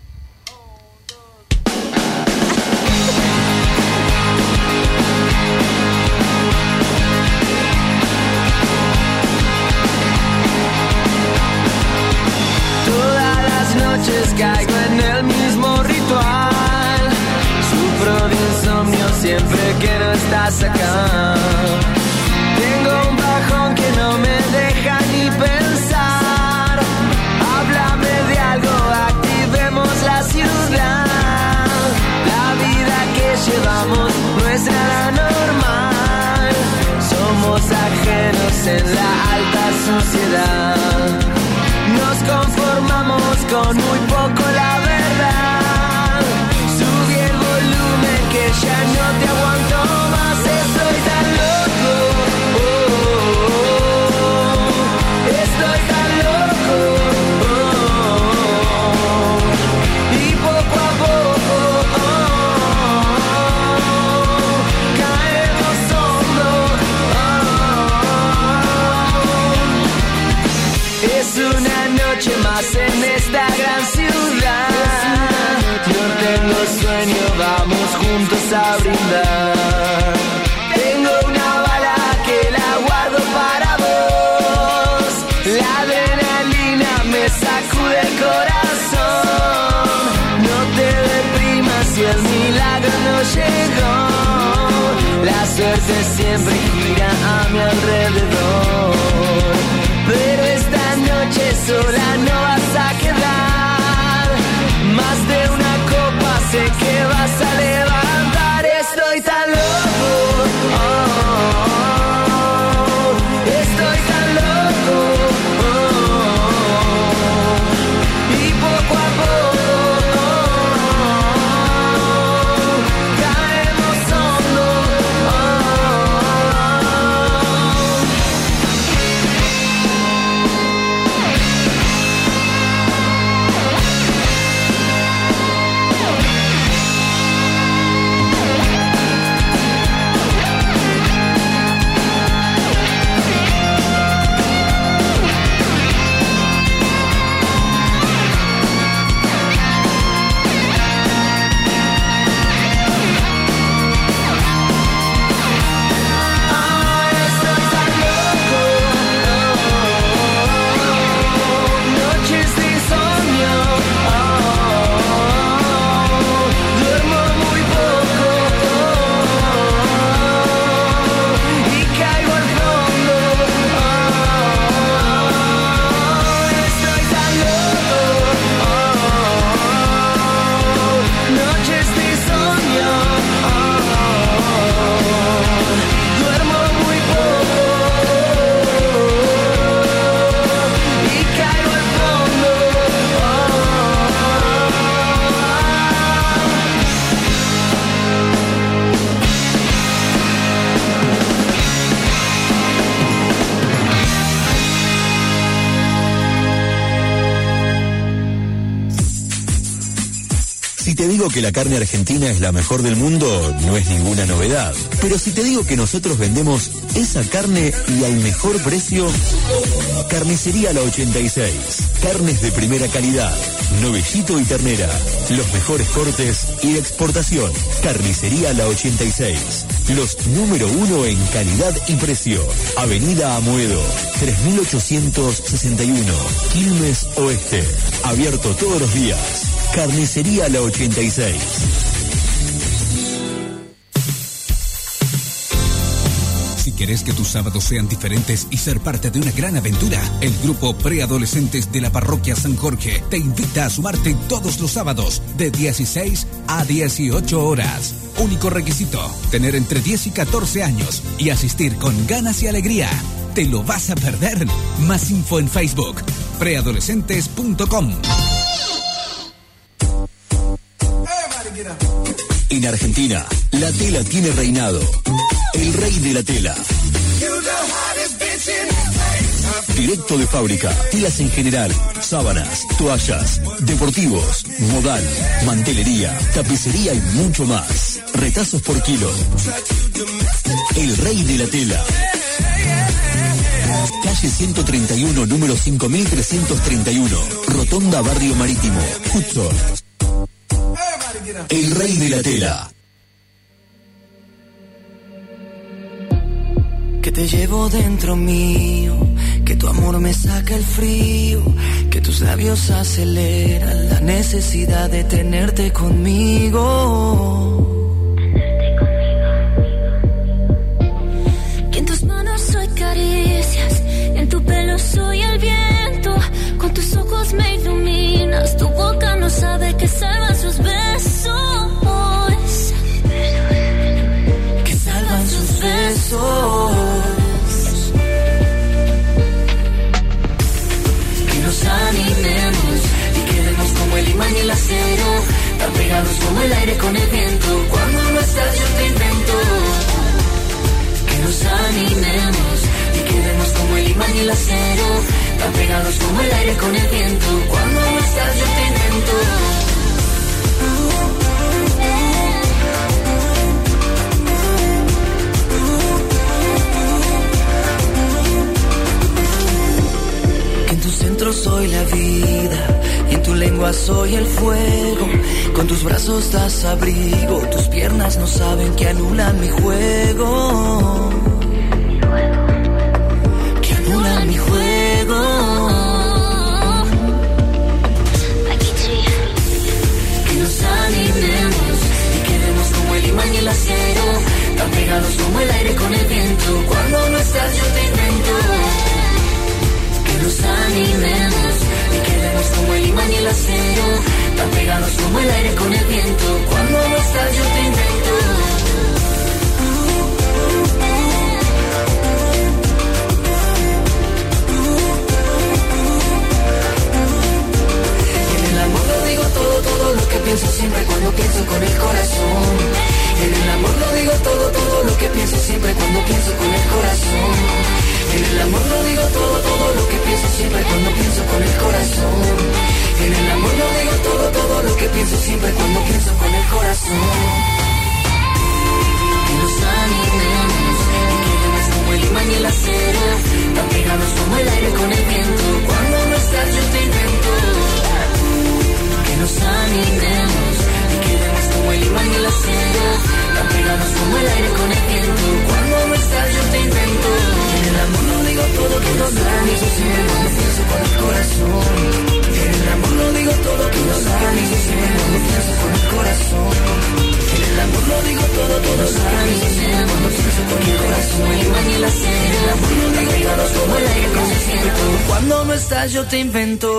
Todas las noches caigo en el mismo ritual. Sufro de insomnio siempre que no estás acá. Tengo un bajón que no me deja ni pensar. Háblame de algo, activemos la ciudad. La vida que llevamos no es nada normal. Somos ajenos en la alta sociedad. Nos conformamos con muy poco, la verdad. Subí el volumen que ya no te aguanto más. Estoy tan loco, estoy tan loco, y poco a poco caemos hondo. Es una noche más en esta gran ciudad. No tengo sueño, vamos juntos a brindar. Tengo una bala que la guardo para vos. La adrenalina me sacude el corazón. No te deprimas si el milagro no llegó. La suerte siempre gira a mi alrededor. Pero esta noche sola no vas a quedar. Más de una copa sé que vas a levantar. Estoy tan loco, estoy tan loco, y poco a poco caemos hondo. Noches de insomnio, duermo muy poco y caigo al fondo. Estoy tan loco. Noches de insomnio, duermo muy poco y caigo al fondo. Si te digo que la carne argentina es la mejor del mundo, no es ninguna novedad. Pero si te digo que nosotros vendemos esa carne y al mejor precio, Carnicería La 86. Carnes de primera calidad, novellito y ternera, los mejores cortes y de exportación. Carnicería La 86. Los número 1 en calidad y precio. Avenida Amoedo, 3861, Quilmes Oeste. Abierto todos los días. Carnicería La 86. Si querés que tus sábados sean diferentes y ser parte de una gran aventura, el grupo Preadolescentes de la Parroquia San Jorge te invita a sumarte todos los sábados de 16 a 18 horas. Único requisito, tener entre 10 y 14 años y asistir con ganas y alegría. ¿Te lo vas a perder? Más info en Facebook. Preadolescentes.com. En Argentina, la tela tiene reinado. El rey de la tela. Directo de fábrica, telas en general, sábanas, toallas, deportivos, modal, mantelería, tapicería y mucho más. Retazos por kilo. El rey de la tela. Calle 131, número 5331, Rotonda Barrio Marítimo, Hudson. El rey de la tela. Que te llevo dentro mío, que tu amor me saca el frío, que tus labios aceleran la necesidad de tenerte conmigo. Que en tus manos soy caricias, en tu pelo soy el viento, con tus ojos me iluminas, tu boca no sabe que salvan sus besos, Que salvan sus besos. Nos animemos y quedemos como el imán y el acero, tan pegados como el aire con el viento. Cuando no estás yo te invento. Que nos animemos y quedemos como el imán y el acero, tan pegados como el aire con el viento. Cuando no estás yo te invento. En tu centro soy la vida y en tu lengua soy el fuego. Con tus brazos das abrigo, tus piernas no saben que anulan mi juego. Que anulan mi juego. Que nos animemos y quedemos como el imán y el acero, tan pegados como el aire con el viento. Cuando no estás yo te invento. Nos animemos y quedemos como el imán y el acero, tan pegados como el aire con el viento. Cuando no estás yo te invento. Y en el amor lo digo todo, todo lo que pienso siempre cuando pienso con el corazón. En el amor lo digo todo, todo lo que pienso siempre cuando pienso con el corazón. En el amor lo digo todo, todo lo que pienso siempre cuando pienso con el corazón. En el amor lo digo todo, todo lo que pienso siempre cuando pienso con el corazón. Que nos animemos y quedemos como el imán y el acero, tan pegados como el aire con el viento. Cuando no estás yo te invento. Que nos animemos y quedemos como el imán y el acero, tan pegados como el aire con el viento. Cuando no estás yo te invento. En el amor lo digo todo, que nos animemos siempre cuando pienso con el corazón. En el amor lo digo todo, que nos animemos siempre cuando pienso con el corazón. En el amor lo digo todo, nos animemos siempre cuando pienso con el corazón. El imán y el acero, el amor lo digo pegados como el aire con el viento. Cuando no estás yo te invento.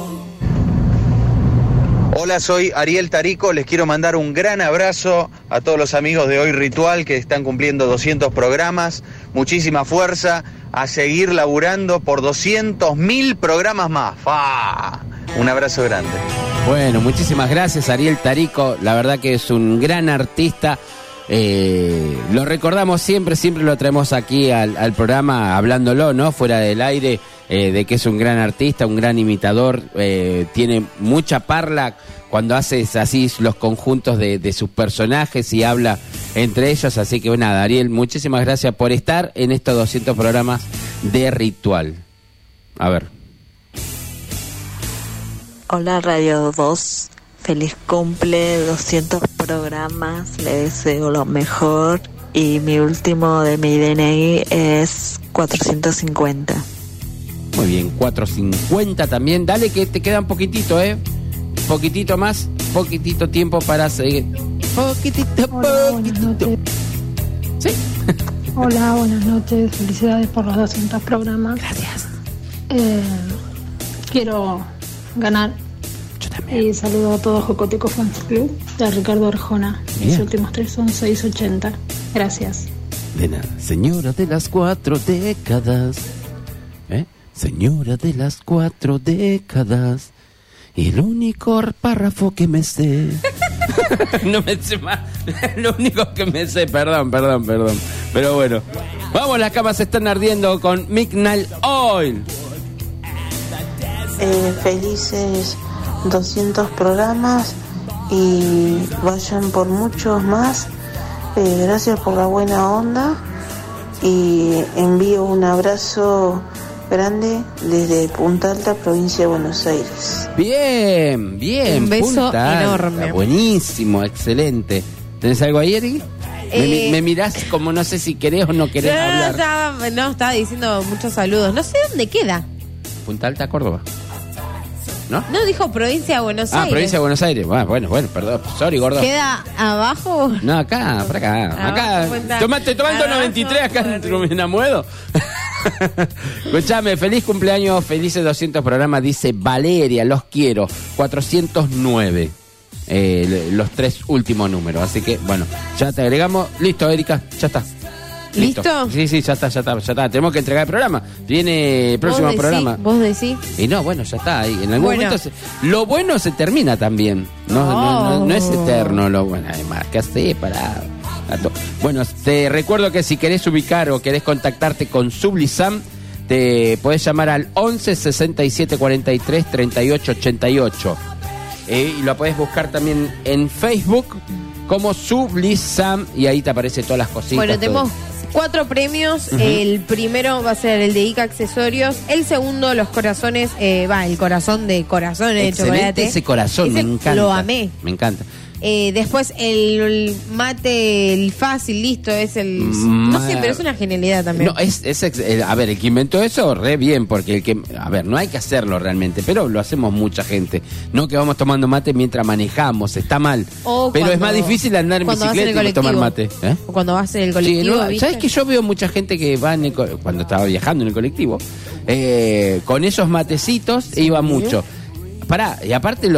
Hola, soy Ariel Tarico, les quiero mandar un gran abrazo a todos los amigos de Hoy Ritual que están cumpliendo 200 programas, muchísima fuerza, a seguir laburando por 200.000 programas más. ¡Fa! Un abrazo grande. Bueno, muchísimas gracias Ariel Tarico, la verdad que es un gran artista. Lo recordamos siempre lo traemos aquí al programa hablándolo, ¿no? Fuera del aire, de que es un gran artista, un gran imitador, tiene mucha parla cuando hace así los conjuntos de sus personajes y habla entre ellos, así que bueno, nada, Ariel, muchísimas gracias por estar en estos 200 programas de Ritual. A ver. Hola Radio 2. Feliz cumple, 200 programas, le deseo lo mejor y mi último de mi DNI es 450. Muy bien, 450 también, dale que te queda un poquitito, poquitito más, poquitito tiempo para seguir. Poquitito. Buenas noches. Sí. Hola, buenas noches, felicidades por los 200 programas. Gracias. Quiero ganar. Y saludo a todos Jocoteco Fans Club de Ricardo Arjona. Bien. Mis últimos 3 son 680. Gracias. De nada, señora de las 4 décadas. Señora de las 4 décadas, y el único párrafo que me sé. No me sé más. Lo único que me sé, perdón. Pero bueno. Vamos, las camas están ardiendo con Midnight Oil. Felices 200 programas y vayan por muchos más. Gracias por la buena onda y envío un abrazo grande desde Punta Alta, provincia de Buenos Aires. Bien. Un beso Punta Alta, enorme. buenísimo, excelente. ¿Tenés algo ahí, Eri? Me mirás como no sé si querés o no querés hablar. Estaba diciendo muchos saludos. No sé dónde queda. Punta Alta, Córdoba. ¿No? No, dijo provincia de Buenos Aires. Provincia de Buenos Aires. Bueno, perdón. Sorry, gordo. ¿Queda abajo? No, acá, por acá. Acá. Tomate 93 acá en Amuedo. Escuchame, feliz cumpleaños, felices 200 programas, dice Valeria, los quiero. 409. Los 3 últimos números. Así que, bueno, ya te agregamos. Listo, Erika, ya está. ¿Listo? Sí, ya está. Tenemos que entregar el programa. Viene el próximo programa. ¿Vos decís? Y no, bueno, ya está ahí. En algún momento lo bueno se termina también. No es eterno lo bueno. Además, ¿qué hace para? Bueno, te recuerdo que si querés ubicar o querés contactarte con Sublisam, te podés llamar al 11 67 43 38 88. Y lo podés buscar también en Facebook como Sublisam y ahí te aparecen todas las cositas. Bueno, tenemos 4 premios. El primero va a ser el de Ica Accesorios. El segundo, los corazones. El corazón de corazones de chocolate. Ese corazón, me encanta. Lo amé. Me encanta. Después el mate, el fácil, listo, es el... No sé, pero es una genialidad también. No, a ver, el que inventó eso, re bien, porque no hay que hacerlo realmente, pero lo hacemos mucha gente. No que vamos tomando mate mientras manejamos, está mal. Pero es más difícil andar en bicicleta y tomar mate. O cuando vas en el colectivo, sí, ¿sabes que yo veo mucha gente que va cuando estaba viajando en el colectivo, con esos matecitos iba mucho? Y aparte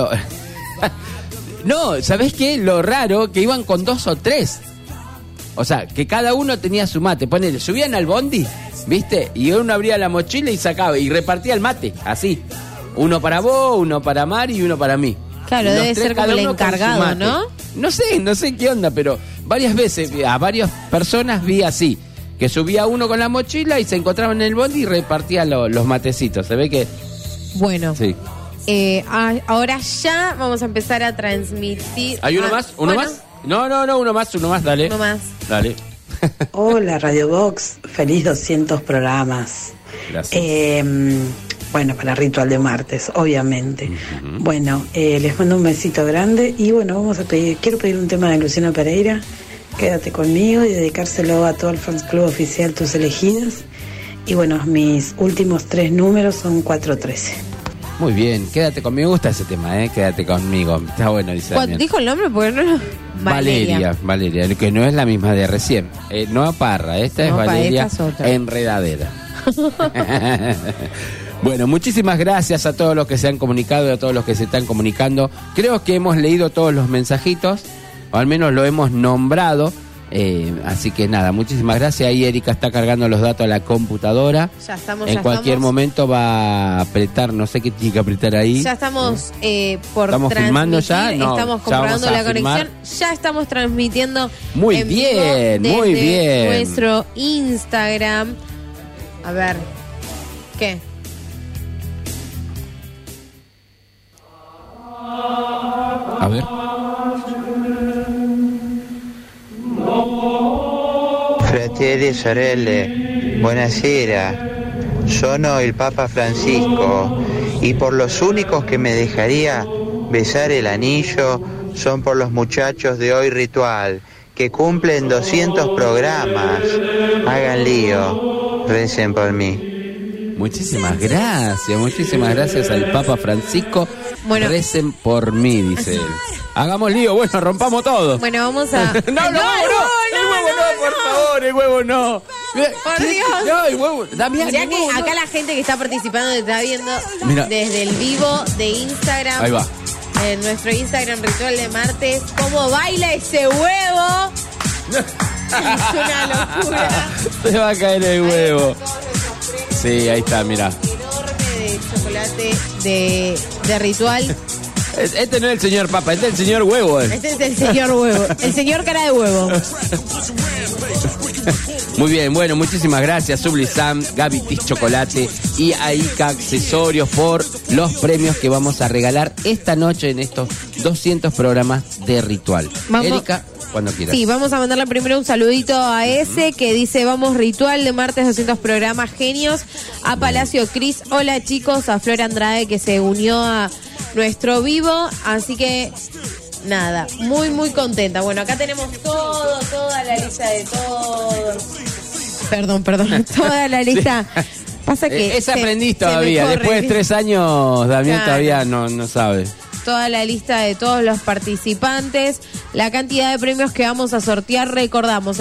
no, ¿sabés qué? Lo raro, que iban con 2 o 3. O sea, que cada uno tenía su mate. Ponele, subían al bondi, ¿viste? Y uno abría la mochila y sacaba, y repartía el mate, así. Uno para vos, uno para Mari y uno para mí. Claro, debe ser como el encargado, ¿no? No sé qué onda, pero varias veces a varias personas vi así. Que subía uno con la mochila y se encontraban en el bondi y repartía los matecitos. Se ve que... Bueno. Sí. Ahora ya vamos a empezar a transmitir. ¿Hay uno más? ¿Uno más? No, uno más, dale. Uno más. Dale. Hola, Radio Box. Feliz 200 programas. Gracias. Bueno, para Ritual de Martes, obviamente. Bueno, les mando un besito grande y bueno, quiero pedir un tema de Luciano Pereira. Quédate conmigo y dedicárselo a todo el fans club oficial Tus Elegidas. Y bueno, mis últimos 3 números son 413. Muy bien, quédate conmigo. Me gusta ese tema, Quédate conmigo. Está bueno, dice Daniel. ¿Dijo el nombre? Porque no. Valeria, que no es la misma de recién. No Parra, esta es Valeria Enredadera. Bueno, muchísimas gracias a todos los que se han comunicado y a todos los que se están comunicando. Creo que hemos leído todos los mensajitos, o al menos lo hemos nombrado. Así que nada, muchísimas gracias. Ahí Erika está cargando los datos a la computadora. Ya estamos. En cualquier momento va a apretar, no sé qué tiene que apretar ahí. Ya estamos por ¿Estamos filmando ya? No, estamos comprobando la conexión. Ya estamos transmitiendo muy bien, muy bien. Nuestro Instagram. A ver, ¿qué? A ver. Fratelli e sorelle, buonasera. Sono il Papa Francisco y por los únicos que me dejaría besar el anillo son por los muchachos de Hoy Ritual, que cumplen 200 programas. Hagan lío, recen por mí. Muchísimas gracias al Papa Francisco. Bueno. Recen por mí, dice él. Hagamos lío, bueno, rompamos todo. Bueno, vamos a... No, por favor, el huevo no. Por Dios. No, el huevo, Damián. Ya que acá la gente que está participando te está viendo desde el vivo de Instagram. Ahí va. En nuestro Instagram Ritual de Martes, cómo baila ese huevo. Es una locura. Se va a caer el huevo. Sí, ahí está, mira. de Ritual. Este no es el señor Papa, este es el señor Huevo. Este es el señor Huevo, el señor cara de huevo. Muy bien, bueno, muchísimas gracias Sublisam, Gaby Tis Chocolate y Aika Accesorios por los premios que vamos a regalar esta noche en estos 200 programas de Ritual. Erika, cuando quieras. Sí, vamos a mandarle primero un saludito a ese que dice: vamos Ritual de martes, 200 programas genios. A Palacio Cris, hola chicos. A Flor Andrade que se unió a nuestro vivo, así que nada, muy muy contenta. Bueno, acá tenemos toda la lista de todos. Perdón, toda la lista. Sí. Pasa que esa aprendís todavía, después de 3 años, Damián todavía no sabe. Toda la lista de todos los participantes, la cantidad de premios que vamos a sortear. Recordamos,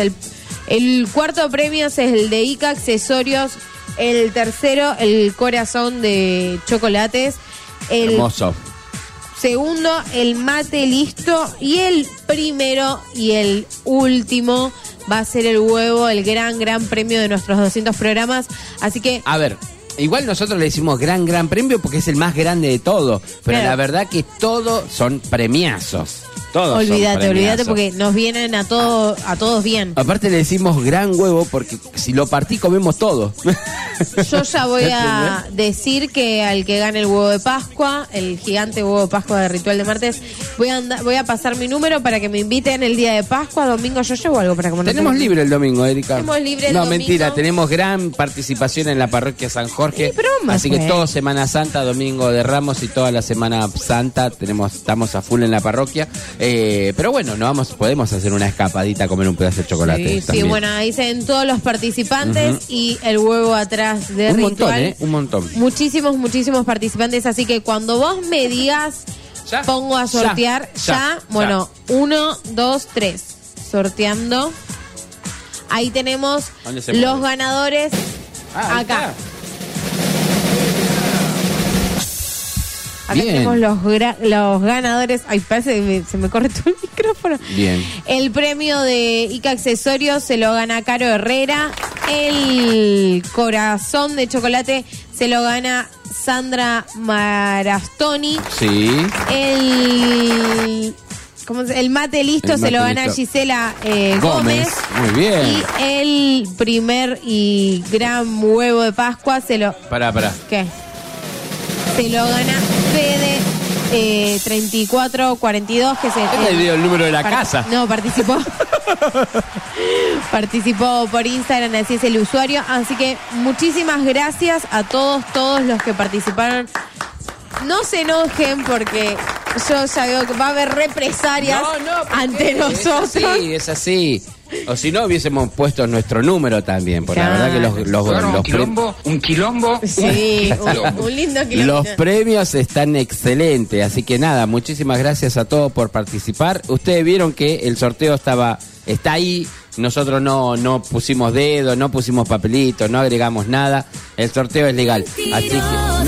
el cuarto premio es el de Ica Accesorios, el tercero el corazón de chocolates, el hermoso segundo el mate listo y el primero y el último va a ser el huevo, el gran premio de nuestros 200 programas. Así que a ver, igual nosotros le decimos gran premio porque es el más grande de todo, pero claro, la verdad que todos son premiazos. Todos olvídate porque nos vienen a todos bien. Aparte le decimos gran huevo porque si lo partí comemos todo. Yo ya voy a decir que al que gane el huevo de Pascua, el gigante huevo de Pascua de Ritual de martes, voy a pasar mi número para que me inviten el día de Pascua. Domingo yo llevo algo para comer. Tenemos libre el domingo, Erika. Tenemos libre el domingo. No, mentira, tenemos gran participación en la parroquia San Jorge. Así que toda Semana Santa, Domingo de Ramos y toda la Semana Santa estamos a full en la parroquia. Pero bueno, podemos hacer una escapadita a comer un pedazo de chocolate. Sí, bueno, ahí dicen todos los participantes y el huevo atrás de Ritual. Un montón. Muchísimos participantes, así que cuando vos me digas, ¿ya? Pongo a sortear ya. Bueno, 1, 2, 3. Sorteando. Ahí tenemos los ganadores. Acá. Está. Acá tenemos los ganadores. Ay, parece que se me corre todo el micrófono. Bien. El premio de Ica Accesorios se lo gana Caro Herrera. El corazón de chocolate se lo gana Sandra Marastoni. Sí. El mate listo se lo gana Gisela Gómez. Muy bien. Y el primer y gran huevo de Pascua se lo... Pará. ¿Qué? Se lo gana Fede 3442, que se dio el número de la casa. No, participó. Participó por Instagram, así es el usuario. Así que muchísimas gracias a todos los que participaron. No se enojen porque yo ya veo que va a haber represalias ante nosotros. Es así. O si no, hubiésemos puesto nuestro número también, porque la verdad que un quilombo. Sí, un lindo quilombo. Los premios están excelentes, así que nada, muchísimas gracias a todos por participar. Ustedes vieron que el sorteo está ahí, nosotros no pusimos dedo, no pusimos papelito, no agregamos nada. El sorteo es legal, así que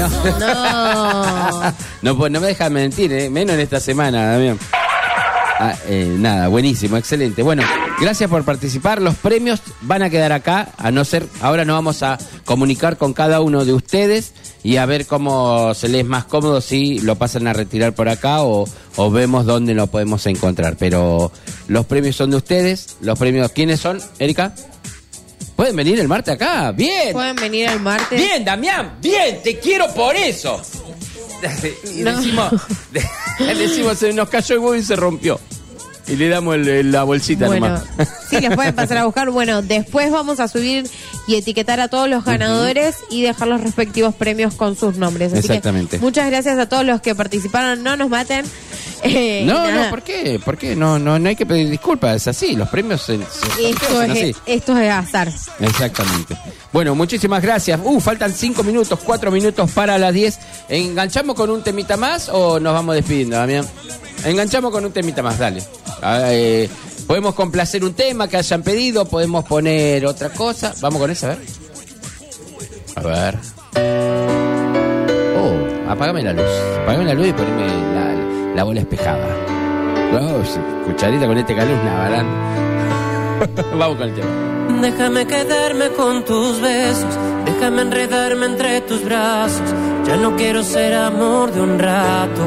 no me dejan mentir, menos en esta semana, Damián. Nada, buenísimo, excelente. Bueno, gracias por participar. Los premios van a quedar acá, ahora nos vamos a comunicar con cada uno de ustedes y a ver cómo se les es más cómodo, si lo pasan a retirar por acá o vemos dónde lo podemos encontrar. Pero los premios son de ustedes. Los premios, ¿quiénes son, Erika? ¿Pueden venir el martes acá? Bien. Pueden venir el martes. Bien, Damián, bien, te quiero por eso. Y decimos, se nos cayó el huevo y se rompió. Y le damos la bolsita nomás. Sí, les pueden pasar a buscar. Bueno, después vamos a subir y etiquetar a todos los ganadores y dejar los respectivos premios con sus nombres. Así exactamente. Que muchas gracias a todos los que participaron. No nos maten. No, ¿por qué? ¿Por qué? No hay que pedir disculpas. Es así, los premios esto es azar. Exactamente. Bueno, muchísimas gracias. Faltan 4 minutos para las 10. ¿Enganchamos con un temita más o nos vamos despidiendo, Damián? Enganchamos con un temita más, dale. Podemos complacer un tema que hayan pedido, podemos poner otra cosa. Vamos con eso, a ver. Apágame la luz y poneme la bola espejada. Cucharita con este calor, Navarán. Vamos con el tema. Déjame quedarme con tus besos, Déjame enredarme entre tus brazos, ya no quiero ser amor de un rato.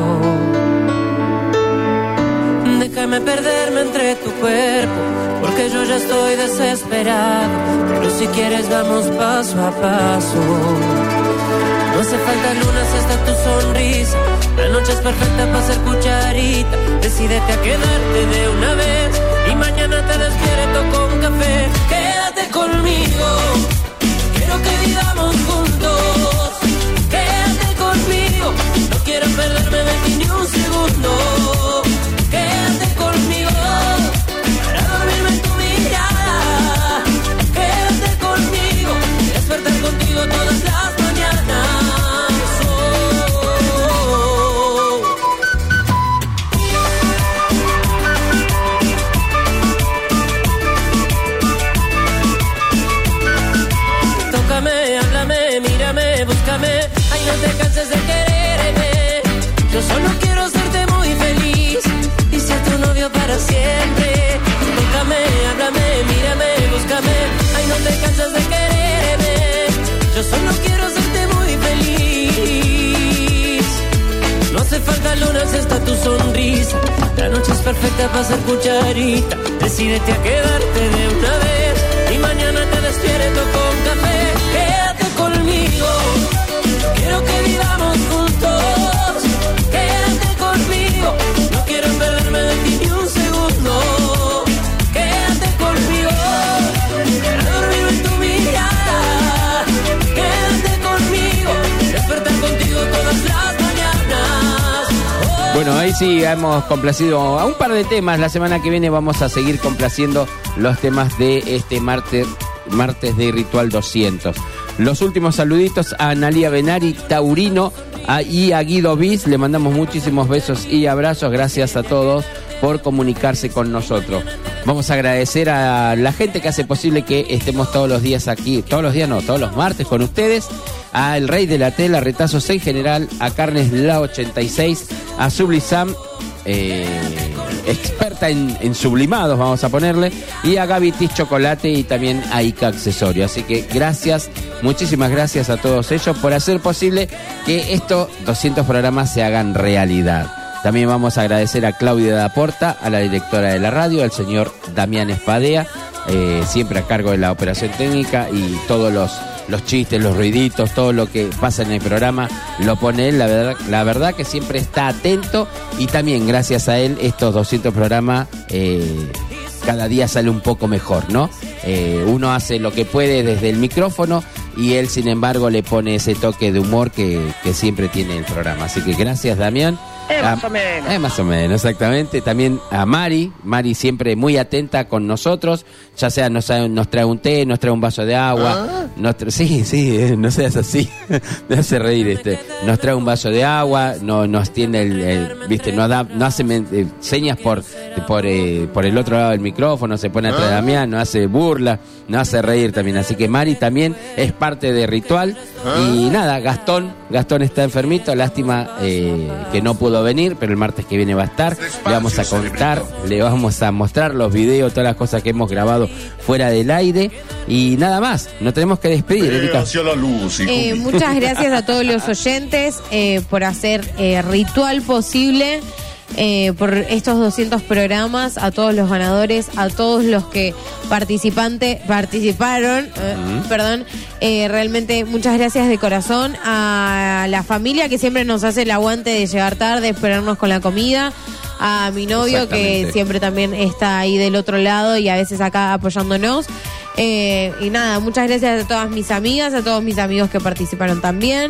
Déjame perderme entre tu cuerpo, porque yo ya estoy desesperado. Pero si quieres vamos paso a paso. No hace falta luna si está tu sonrisa. La noche es perfecta para ser cucharita. Decídete a quedarte de una vez y mañana te despierto con café. Quédate conmigo, quiero que vivamos juntos. Quédate conmigo, no quiero perderme de ti ni un segundo. Quédate conmigo, para dormirme en tu mirada. Quédate conmigo, despertar contigo todas las mañanas. Mírame, búscame, ay no te canses de quererme. Yo solo quiero serte muy feliz y ser tu novio para siempre. Tócame, háblame, mírame, búscame, ay no te canses de quererme. Yo solo quiero serte muy feliz. No hace falta luna si está tu sonrisa. La noche es perfecta para ser cucharita. Decídete a quedarte de una vez y mañana te despierto con café. Quédate conmigo, quiero que vivamos juntos. Quédate conmigo, no quiero perderme de ti ni un segundo. Quédate conmigo, para dormirme en tu mirada. Quédate conmigo, despertar contigo todas las mañanas. Bueno, ahí sí hemos complacido a un par de temas. La semana que viene vamos a seguir complaciendo los temas de este martes de Ritual 200. Los últimos saluditos a Analia Benari, Taurino, y a Guido Bis. Le mandamos muchísimos besos y abrazos. Gracias a todos por comunicarse con nosotros. Vamos a agradecer a la gente que hace posible que estemos todos los días aquí. Todos los días no, todos los martes con ustedes. A El Rey de la Tela, Retazos en General, a Carnes La 86, a Sublisam, experta en sublimados, vamos a ponerle, y a Gaby Tis Chocolate y también a Ica Accesorio. Así que gracias, muchísimas gracias a todos ellos por hacer posible que estos 200 programas se hagan realidad. También vamos a agradecer a Claudia Daporta, a la directora de la radio, al señor Damián Espadea, siempre a cargo de la operación técnica, y todos los chistes, los ruiditos, todo lo que pasa en el programa lo pone él. La verdad que siempre está atento, y también gracias a él estos 200 programas cada día sale un poco mejor, ¿no? Uno hace lo que puede desde el micrófono y él sin embargo le pone ese toque de humor que siempre tiene el programa. Así que gracias, Damián. Más o menos. Más o menos, exactamente. También a Mari siempre muy atenta con nosotros, ya sea nos trae un té, nos trae un vaso de agua, sí, no seas así, me hace reír nos trae un vaso de agua, nos tiene viste, no hace señas por el otro lado del micrófono, se pone atrás de Damián, nos hace burla, nos hace reír también. Así que Mari también es parte de Ritual. Y nada, Gastón está enfermito, lástima que no pudo venir, pero el martes que viene va a estar. Le vamos a contar, le vamos a mostrar los videos, todas las cosas que hemos grabado fuera del aire. Y nada más, nos tenemos que despedir, Erika. Muchas gracias a todos los oyentes por hacer Ritual posible. Por estos 200 programas, a todos los ganadores, a todos los que participaron, realmente muchas gracias de corazón, a la familia que siempre nos hace el aguante de llegar tarde, esperarnos con la comida, a mi novio que siempre también está ahí del otro lado y a veces acá apoyándonos, y nada, muchas gracias a todas mis amigas, a todos mis amigos que participaron también,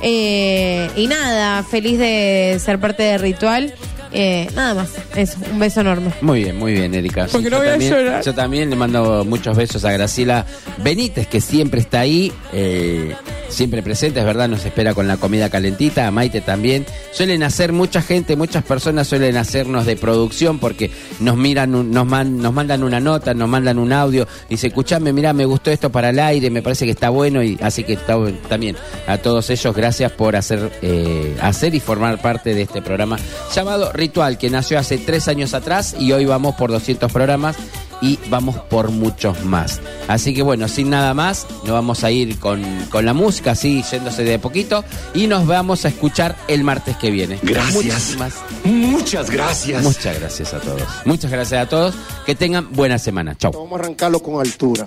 y nada, feliz de ser parte de Ritual. Nada más, eso, un beso enorme. Muy bien, Erika. Porque no voy a llorar. Yo también le mando muchos besos a Graciela Benítez, que siempre está ahí, siempre presente, es verdad, nos espera con la comida calentita. A Maite también. Suelen hacer mucha gente, muchas personas suelen hacernos de producción porque nos miran, nos mandan una nota, nos mandan un audio, dice, escuchame, mira, me gustó esto para el aire, me parece que está bueno, y así que también a todos ellos gracias por hacer y formar parte de este programa llamado Ritual, que nació hace 3 años atrás y hoy vamos por 200 programas. y vamos por muchos más. Así que bueno, sin nada más, nos vamos a ir con la música, así yéndose de poquito, y nos vamos a escuchar el martes que viene. Gracias. Muchas gracias. Muchas gracias a todos. Muchas gracias a todos. Que tengan buena semana. Chau. Vamos a arrancarlo con altura.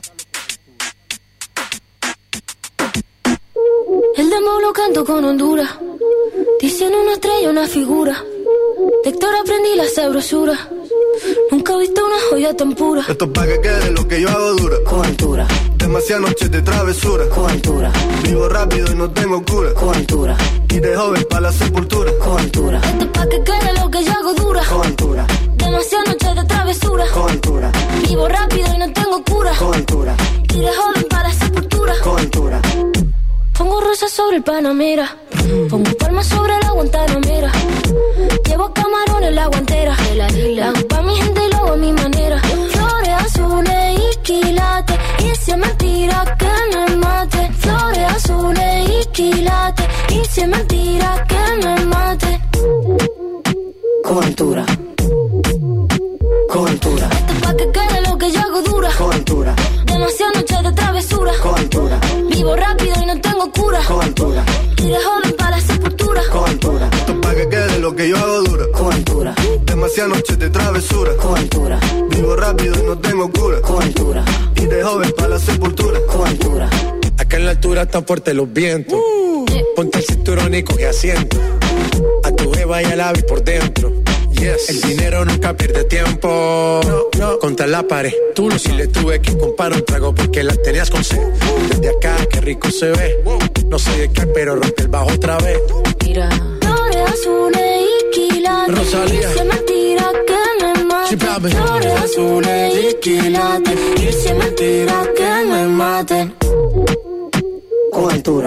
El demo lo canto con Honduras, diciendo una estrella, una figura. De Héctor aprendí la sabrosura, nunca he visto una joya tan pura. Esto es pa' que quede lo que yo hago dura. Con altura. Demasiadas noches de travesura. Con altura. Vivo rápido y no tengo cura. Con altura. Y de joven pa' la sepultura. Con altura. Esto es pa' que quede lo que yo hago dura. Con altura. Demasiadas noches de travesura. Con altura. Vivo rápido y no tengo cura. Con altura. Y de joven pa' la sepultura. Con altura. Pongo rosas sobre el Panamera, pongo palmas sobre la Guantanamera. Llevo camarones en la guantera, la hago pa' mi gente y lo hago a mi manera. Flores azules y quilates, y si es mentira que me mate. Flores azules y quilates, y si es mentira que me mate. Con altura. Con altura. Esto es pa' que quede lo que yo hago dura. Con altura. Demasiadas noches de travesura. Con altura. Vivo rápido y no tengo cura. Con altura. Y de joven pa' la sepultura. Con altura. Esto es pa' que quede lo que yo hago dura. Con altura. Demasiadas noches de travesura. Con altura. Vivo rápido y no tengo cura. Con altura. Y de joven pa' la sepultura. Con altura. Acá en la altura están fuertes los vientos. Ponte el cinturón y coge asiento. A tu jeva y al ave por dentro. Yes. El dinero nunca pierde tiempo. No. Contra la pared. Tú lo si le tuve que comprar un trago porque la tenías con sed. Desde acá, qué rico se ve. No sé de qué, pero rompe el bajo otra vez. Mira. Flores azules y quilates. Rosalía. Y si es mentira que me mate. Flores azules y quilates. Y si es mentira que me mate. Con altura.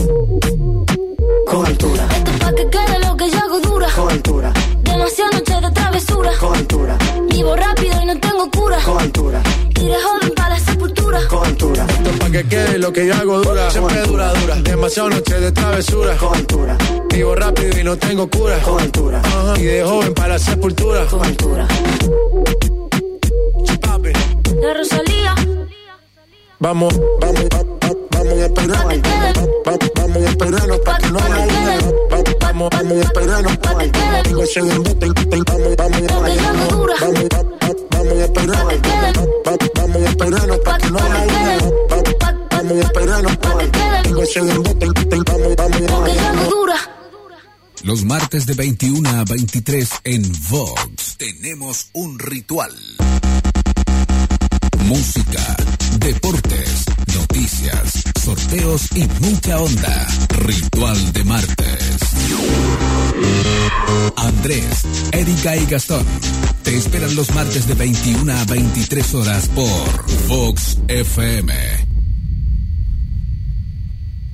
Con altura. Esto es pa' que quede lo que yo hago dura. Con altura. Demasiadas noches de travesura. Con altura. Vivo rápido y no tengo cura. Con altura. Y de joven pa' la sepultura. Con altura. Esto es pa' que quede lo que yo hago dura. Siempre dura. Demasiadas noches de travesura. Con altura. Vivo rápido y no tengo cura. Con altura. Y de joven para la sepultura. Con altura. De Rosalía. Vamos a esperarnos. Vamos a esperarnos pa' que no haya una. Vamos a esperarnos pa' que no se embote el vamos a esperarnos. Vamos a esperarnos pa' que no haya una. Vamos a esperarnos pa' que no se embote el vamos. Los martes de 21 a 23 en Vox tenemos un ritual. Música, deportes, noticias, sorteos y mucha onda. Ritual de martes. Andrés, Erika y Gastón te esperan los martes de 21 a 23 horas por Vox FM.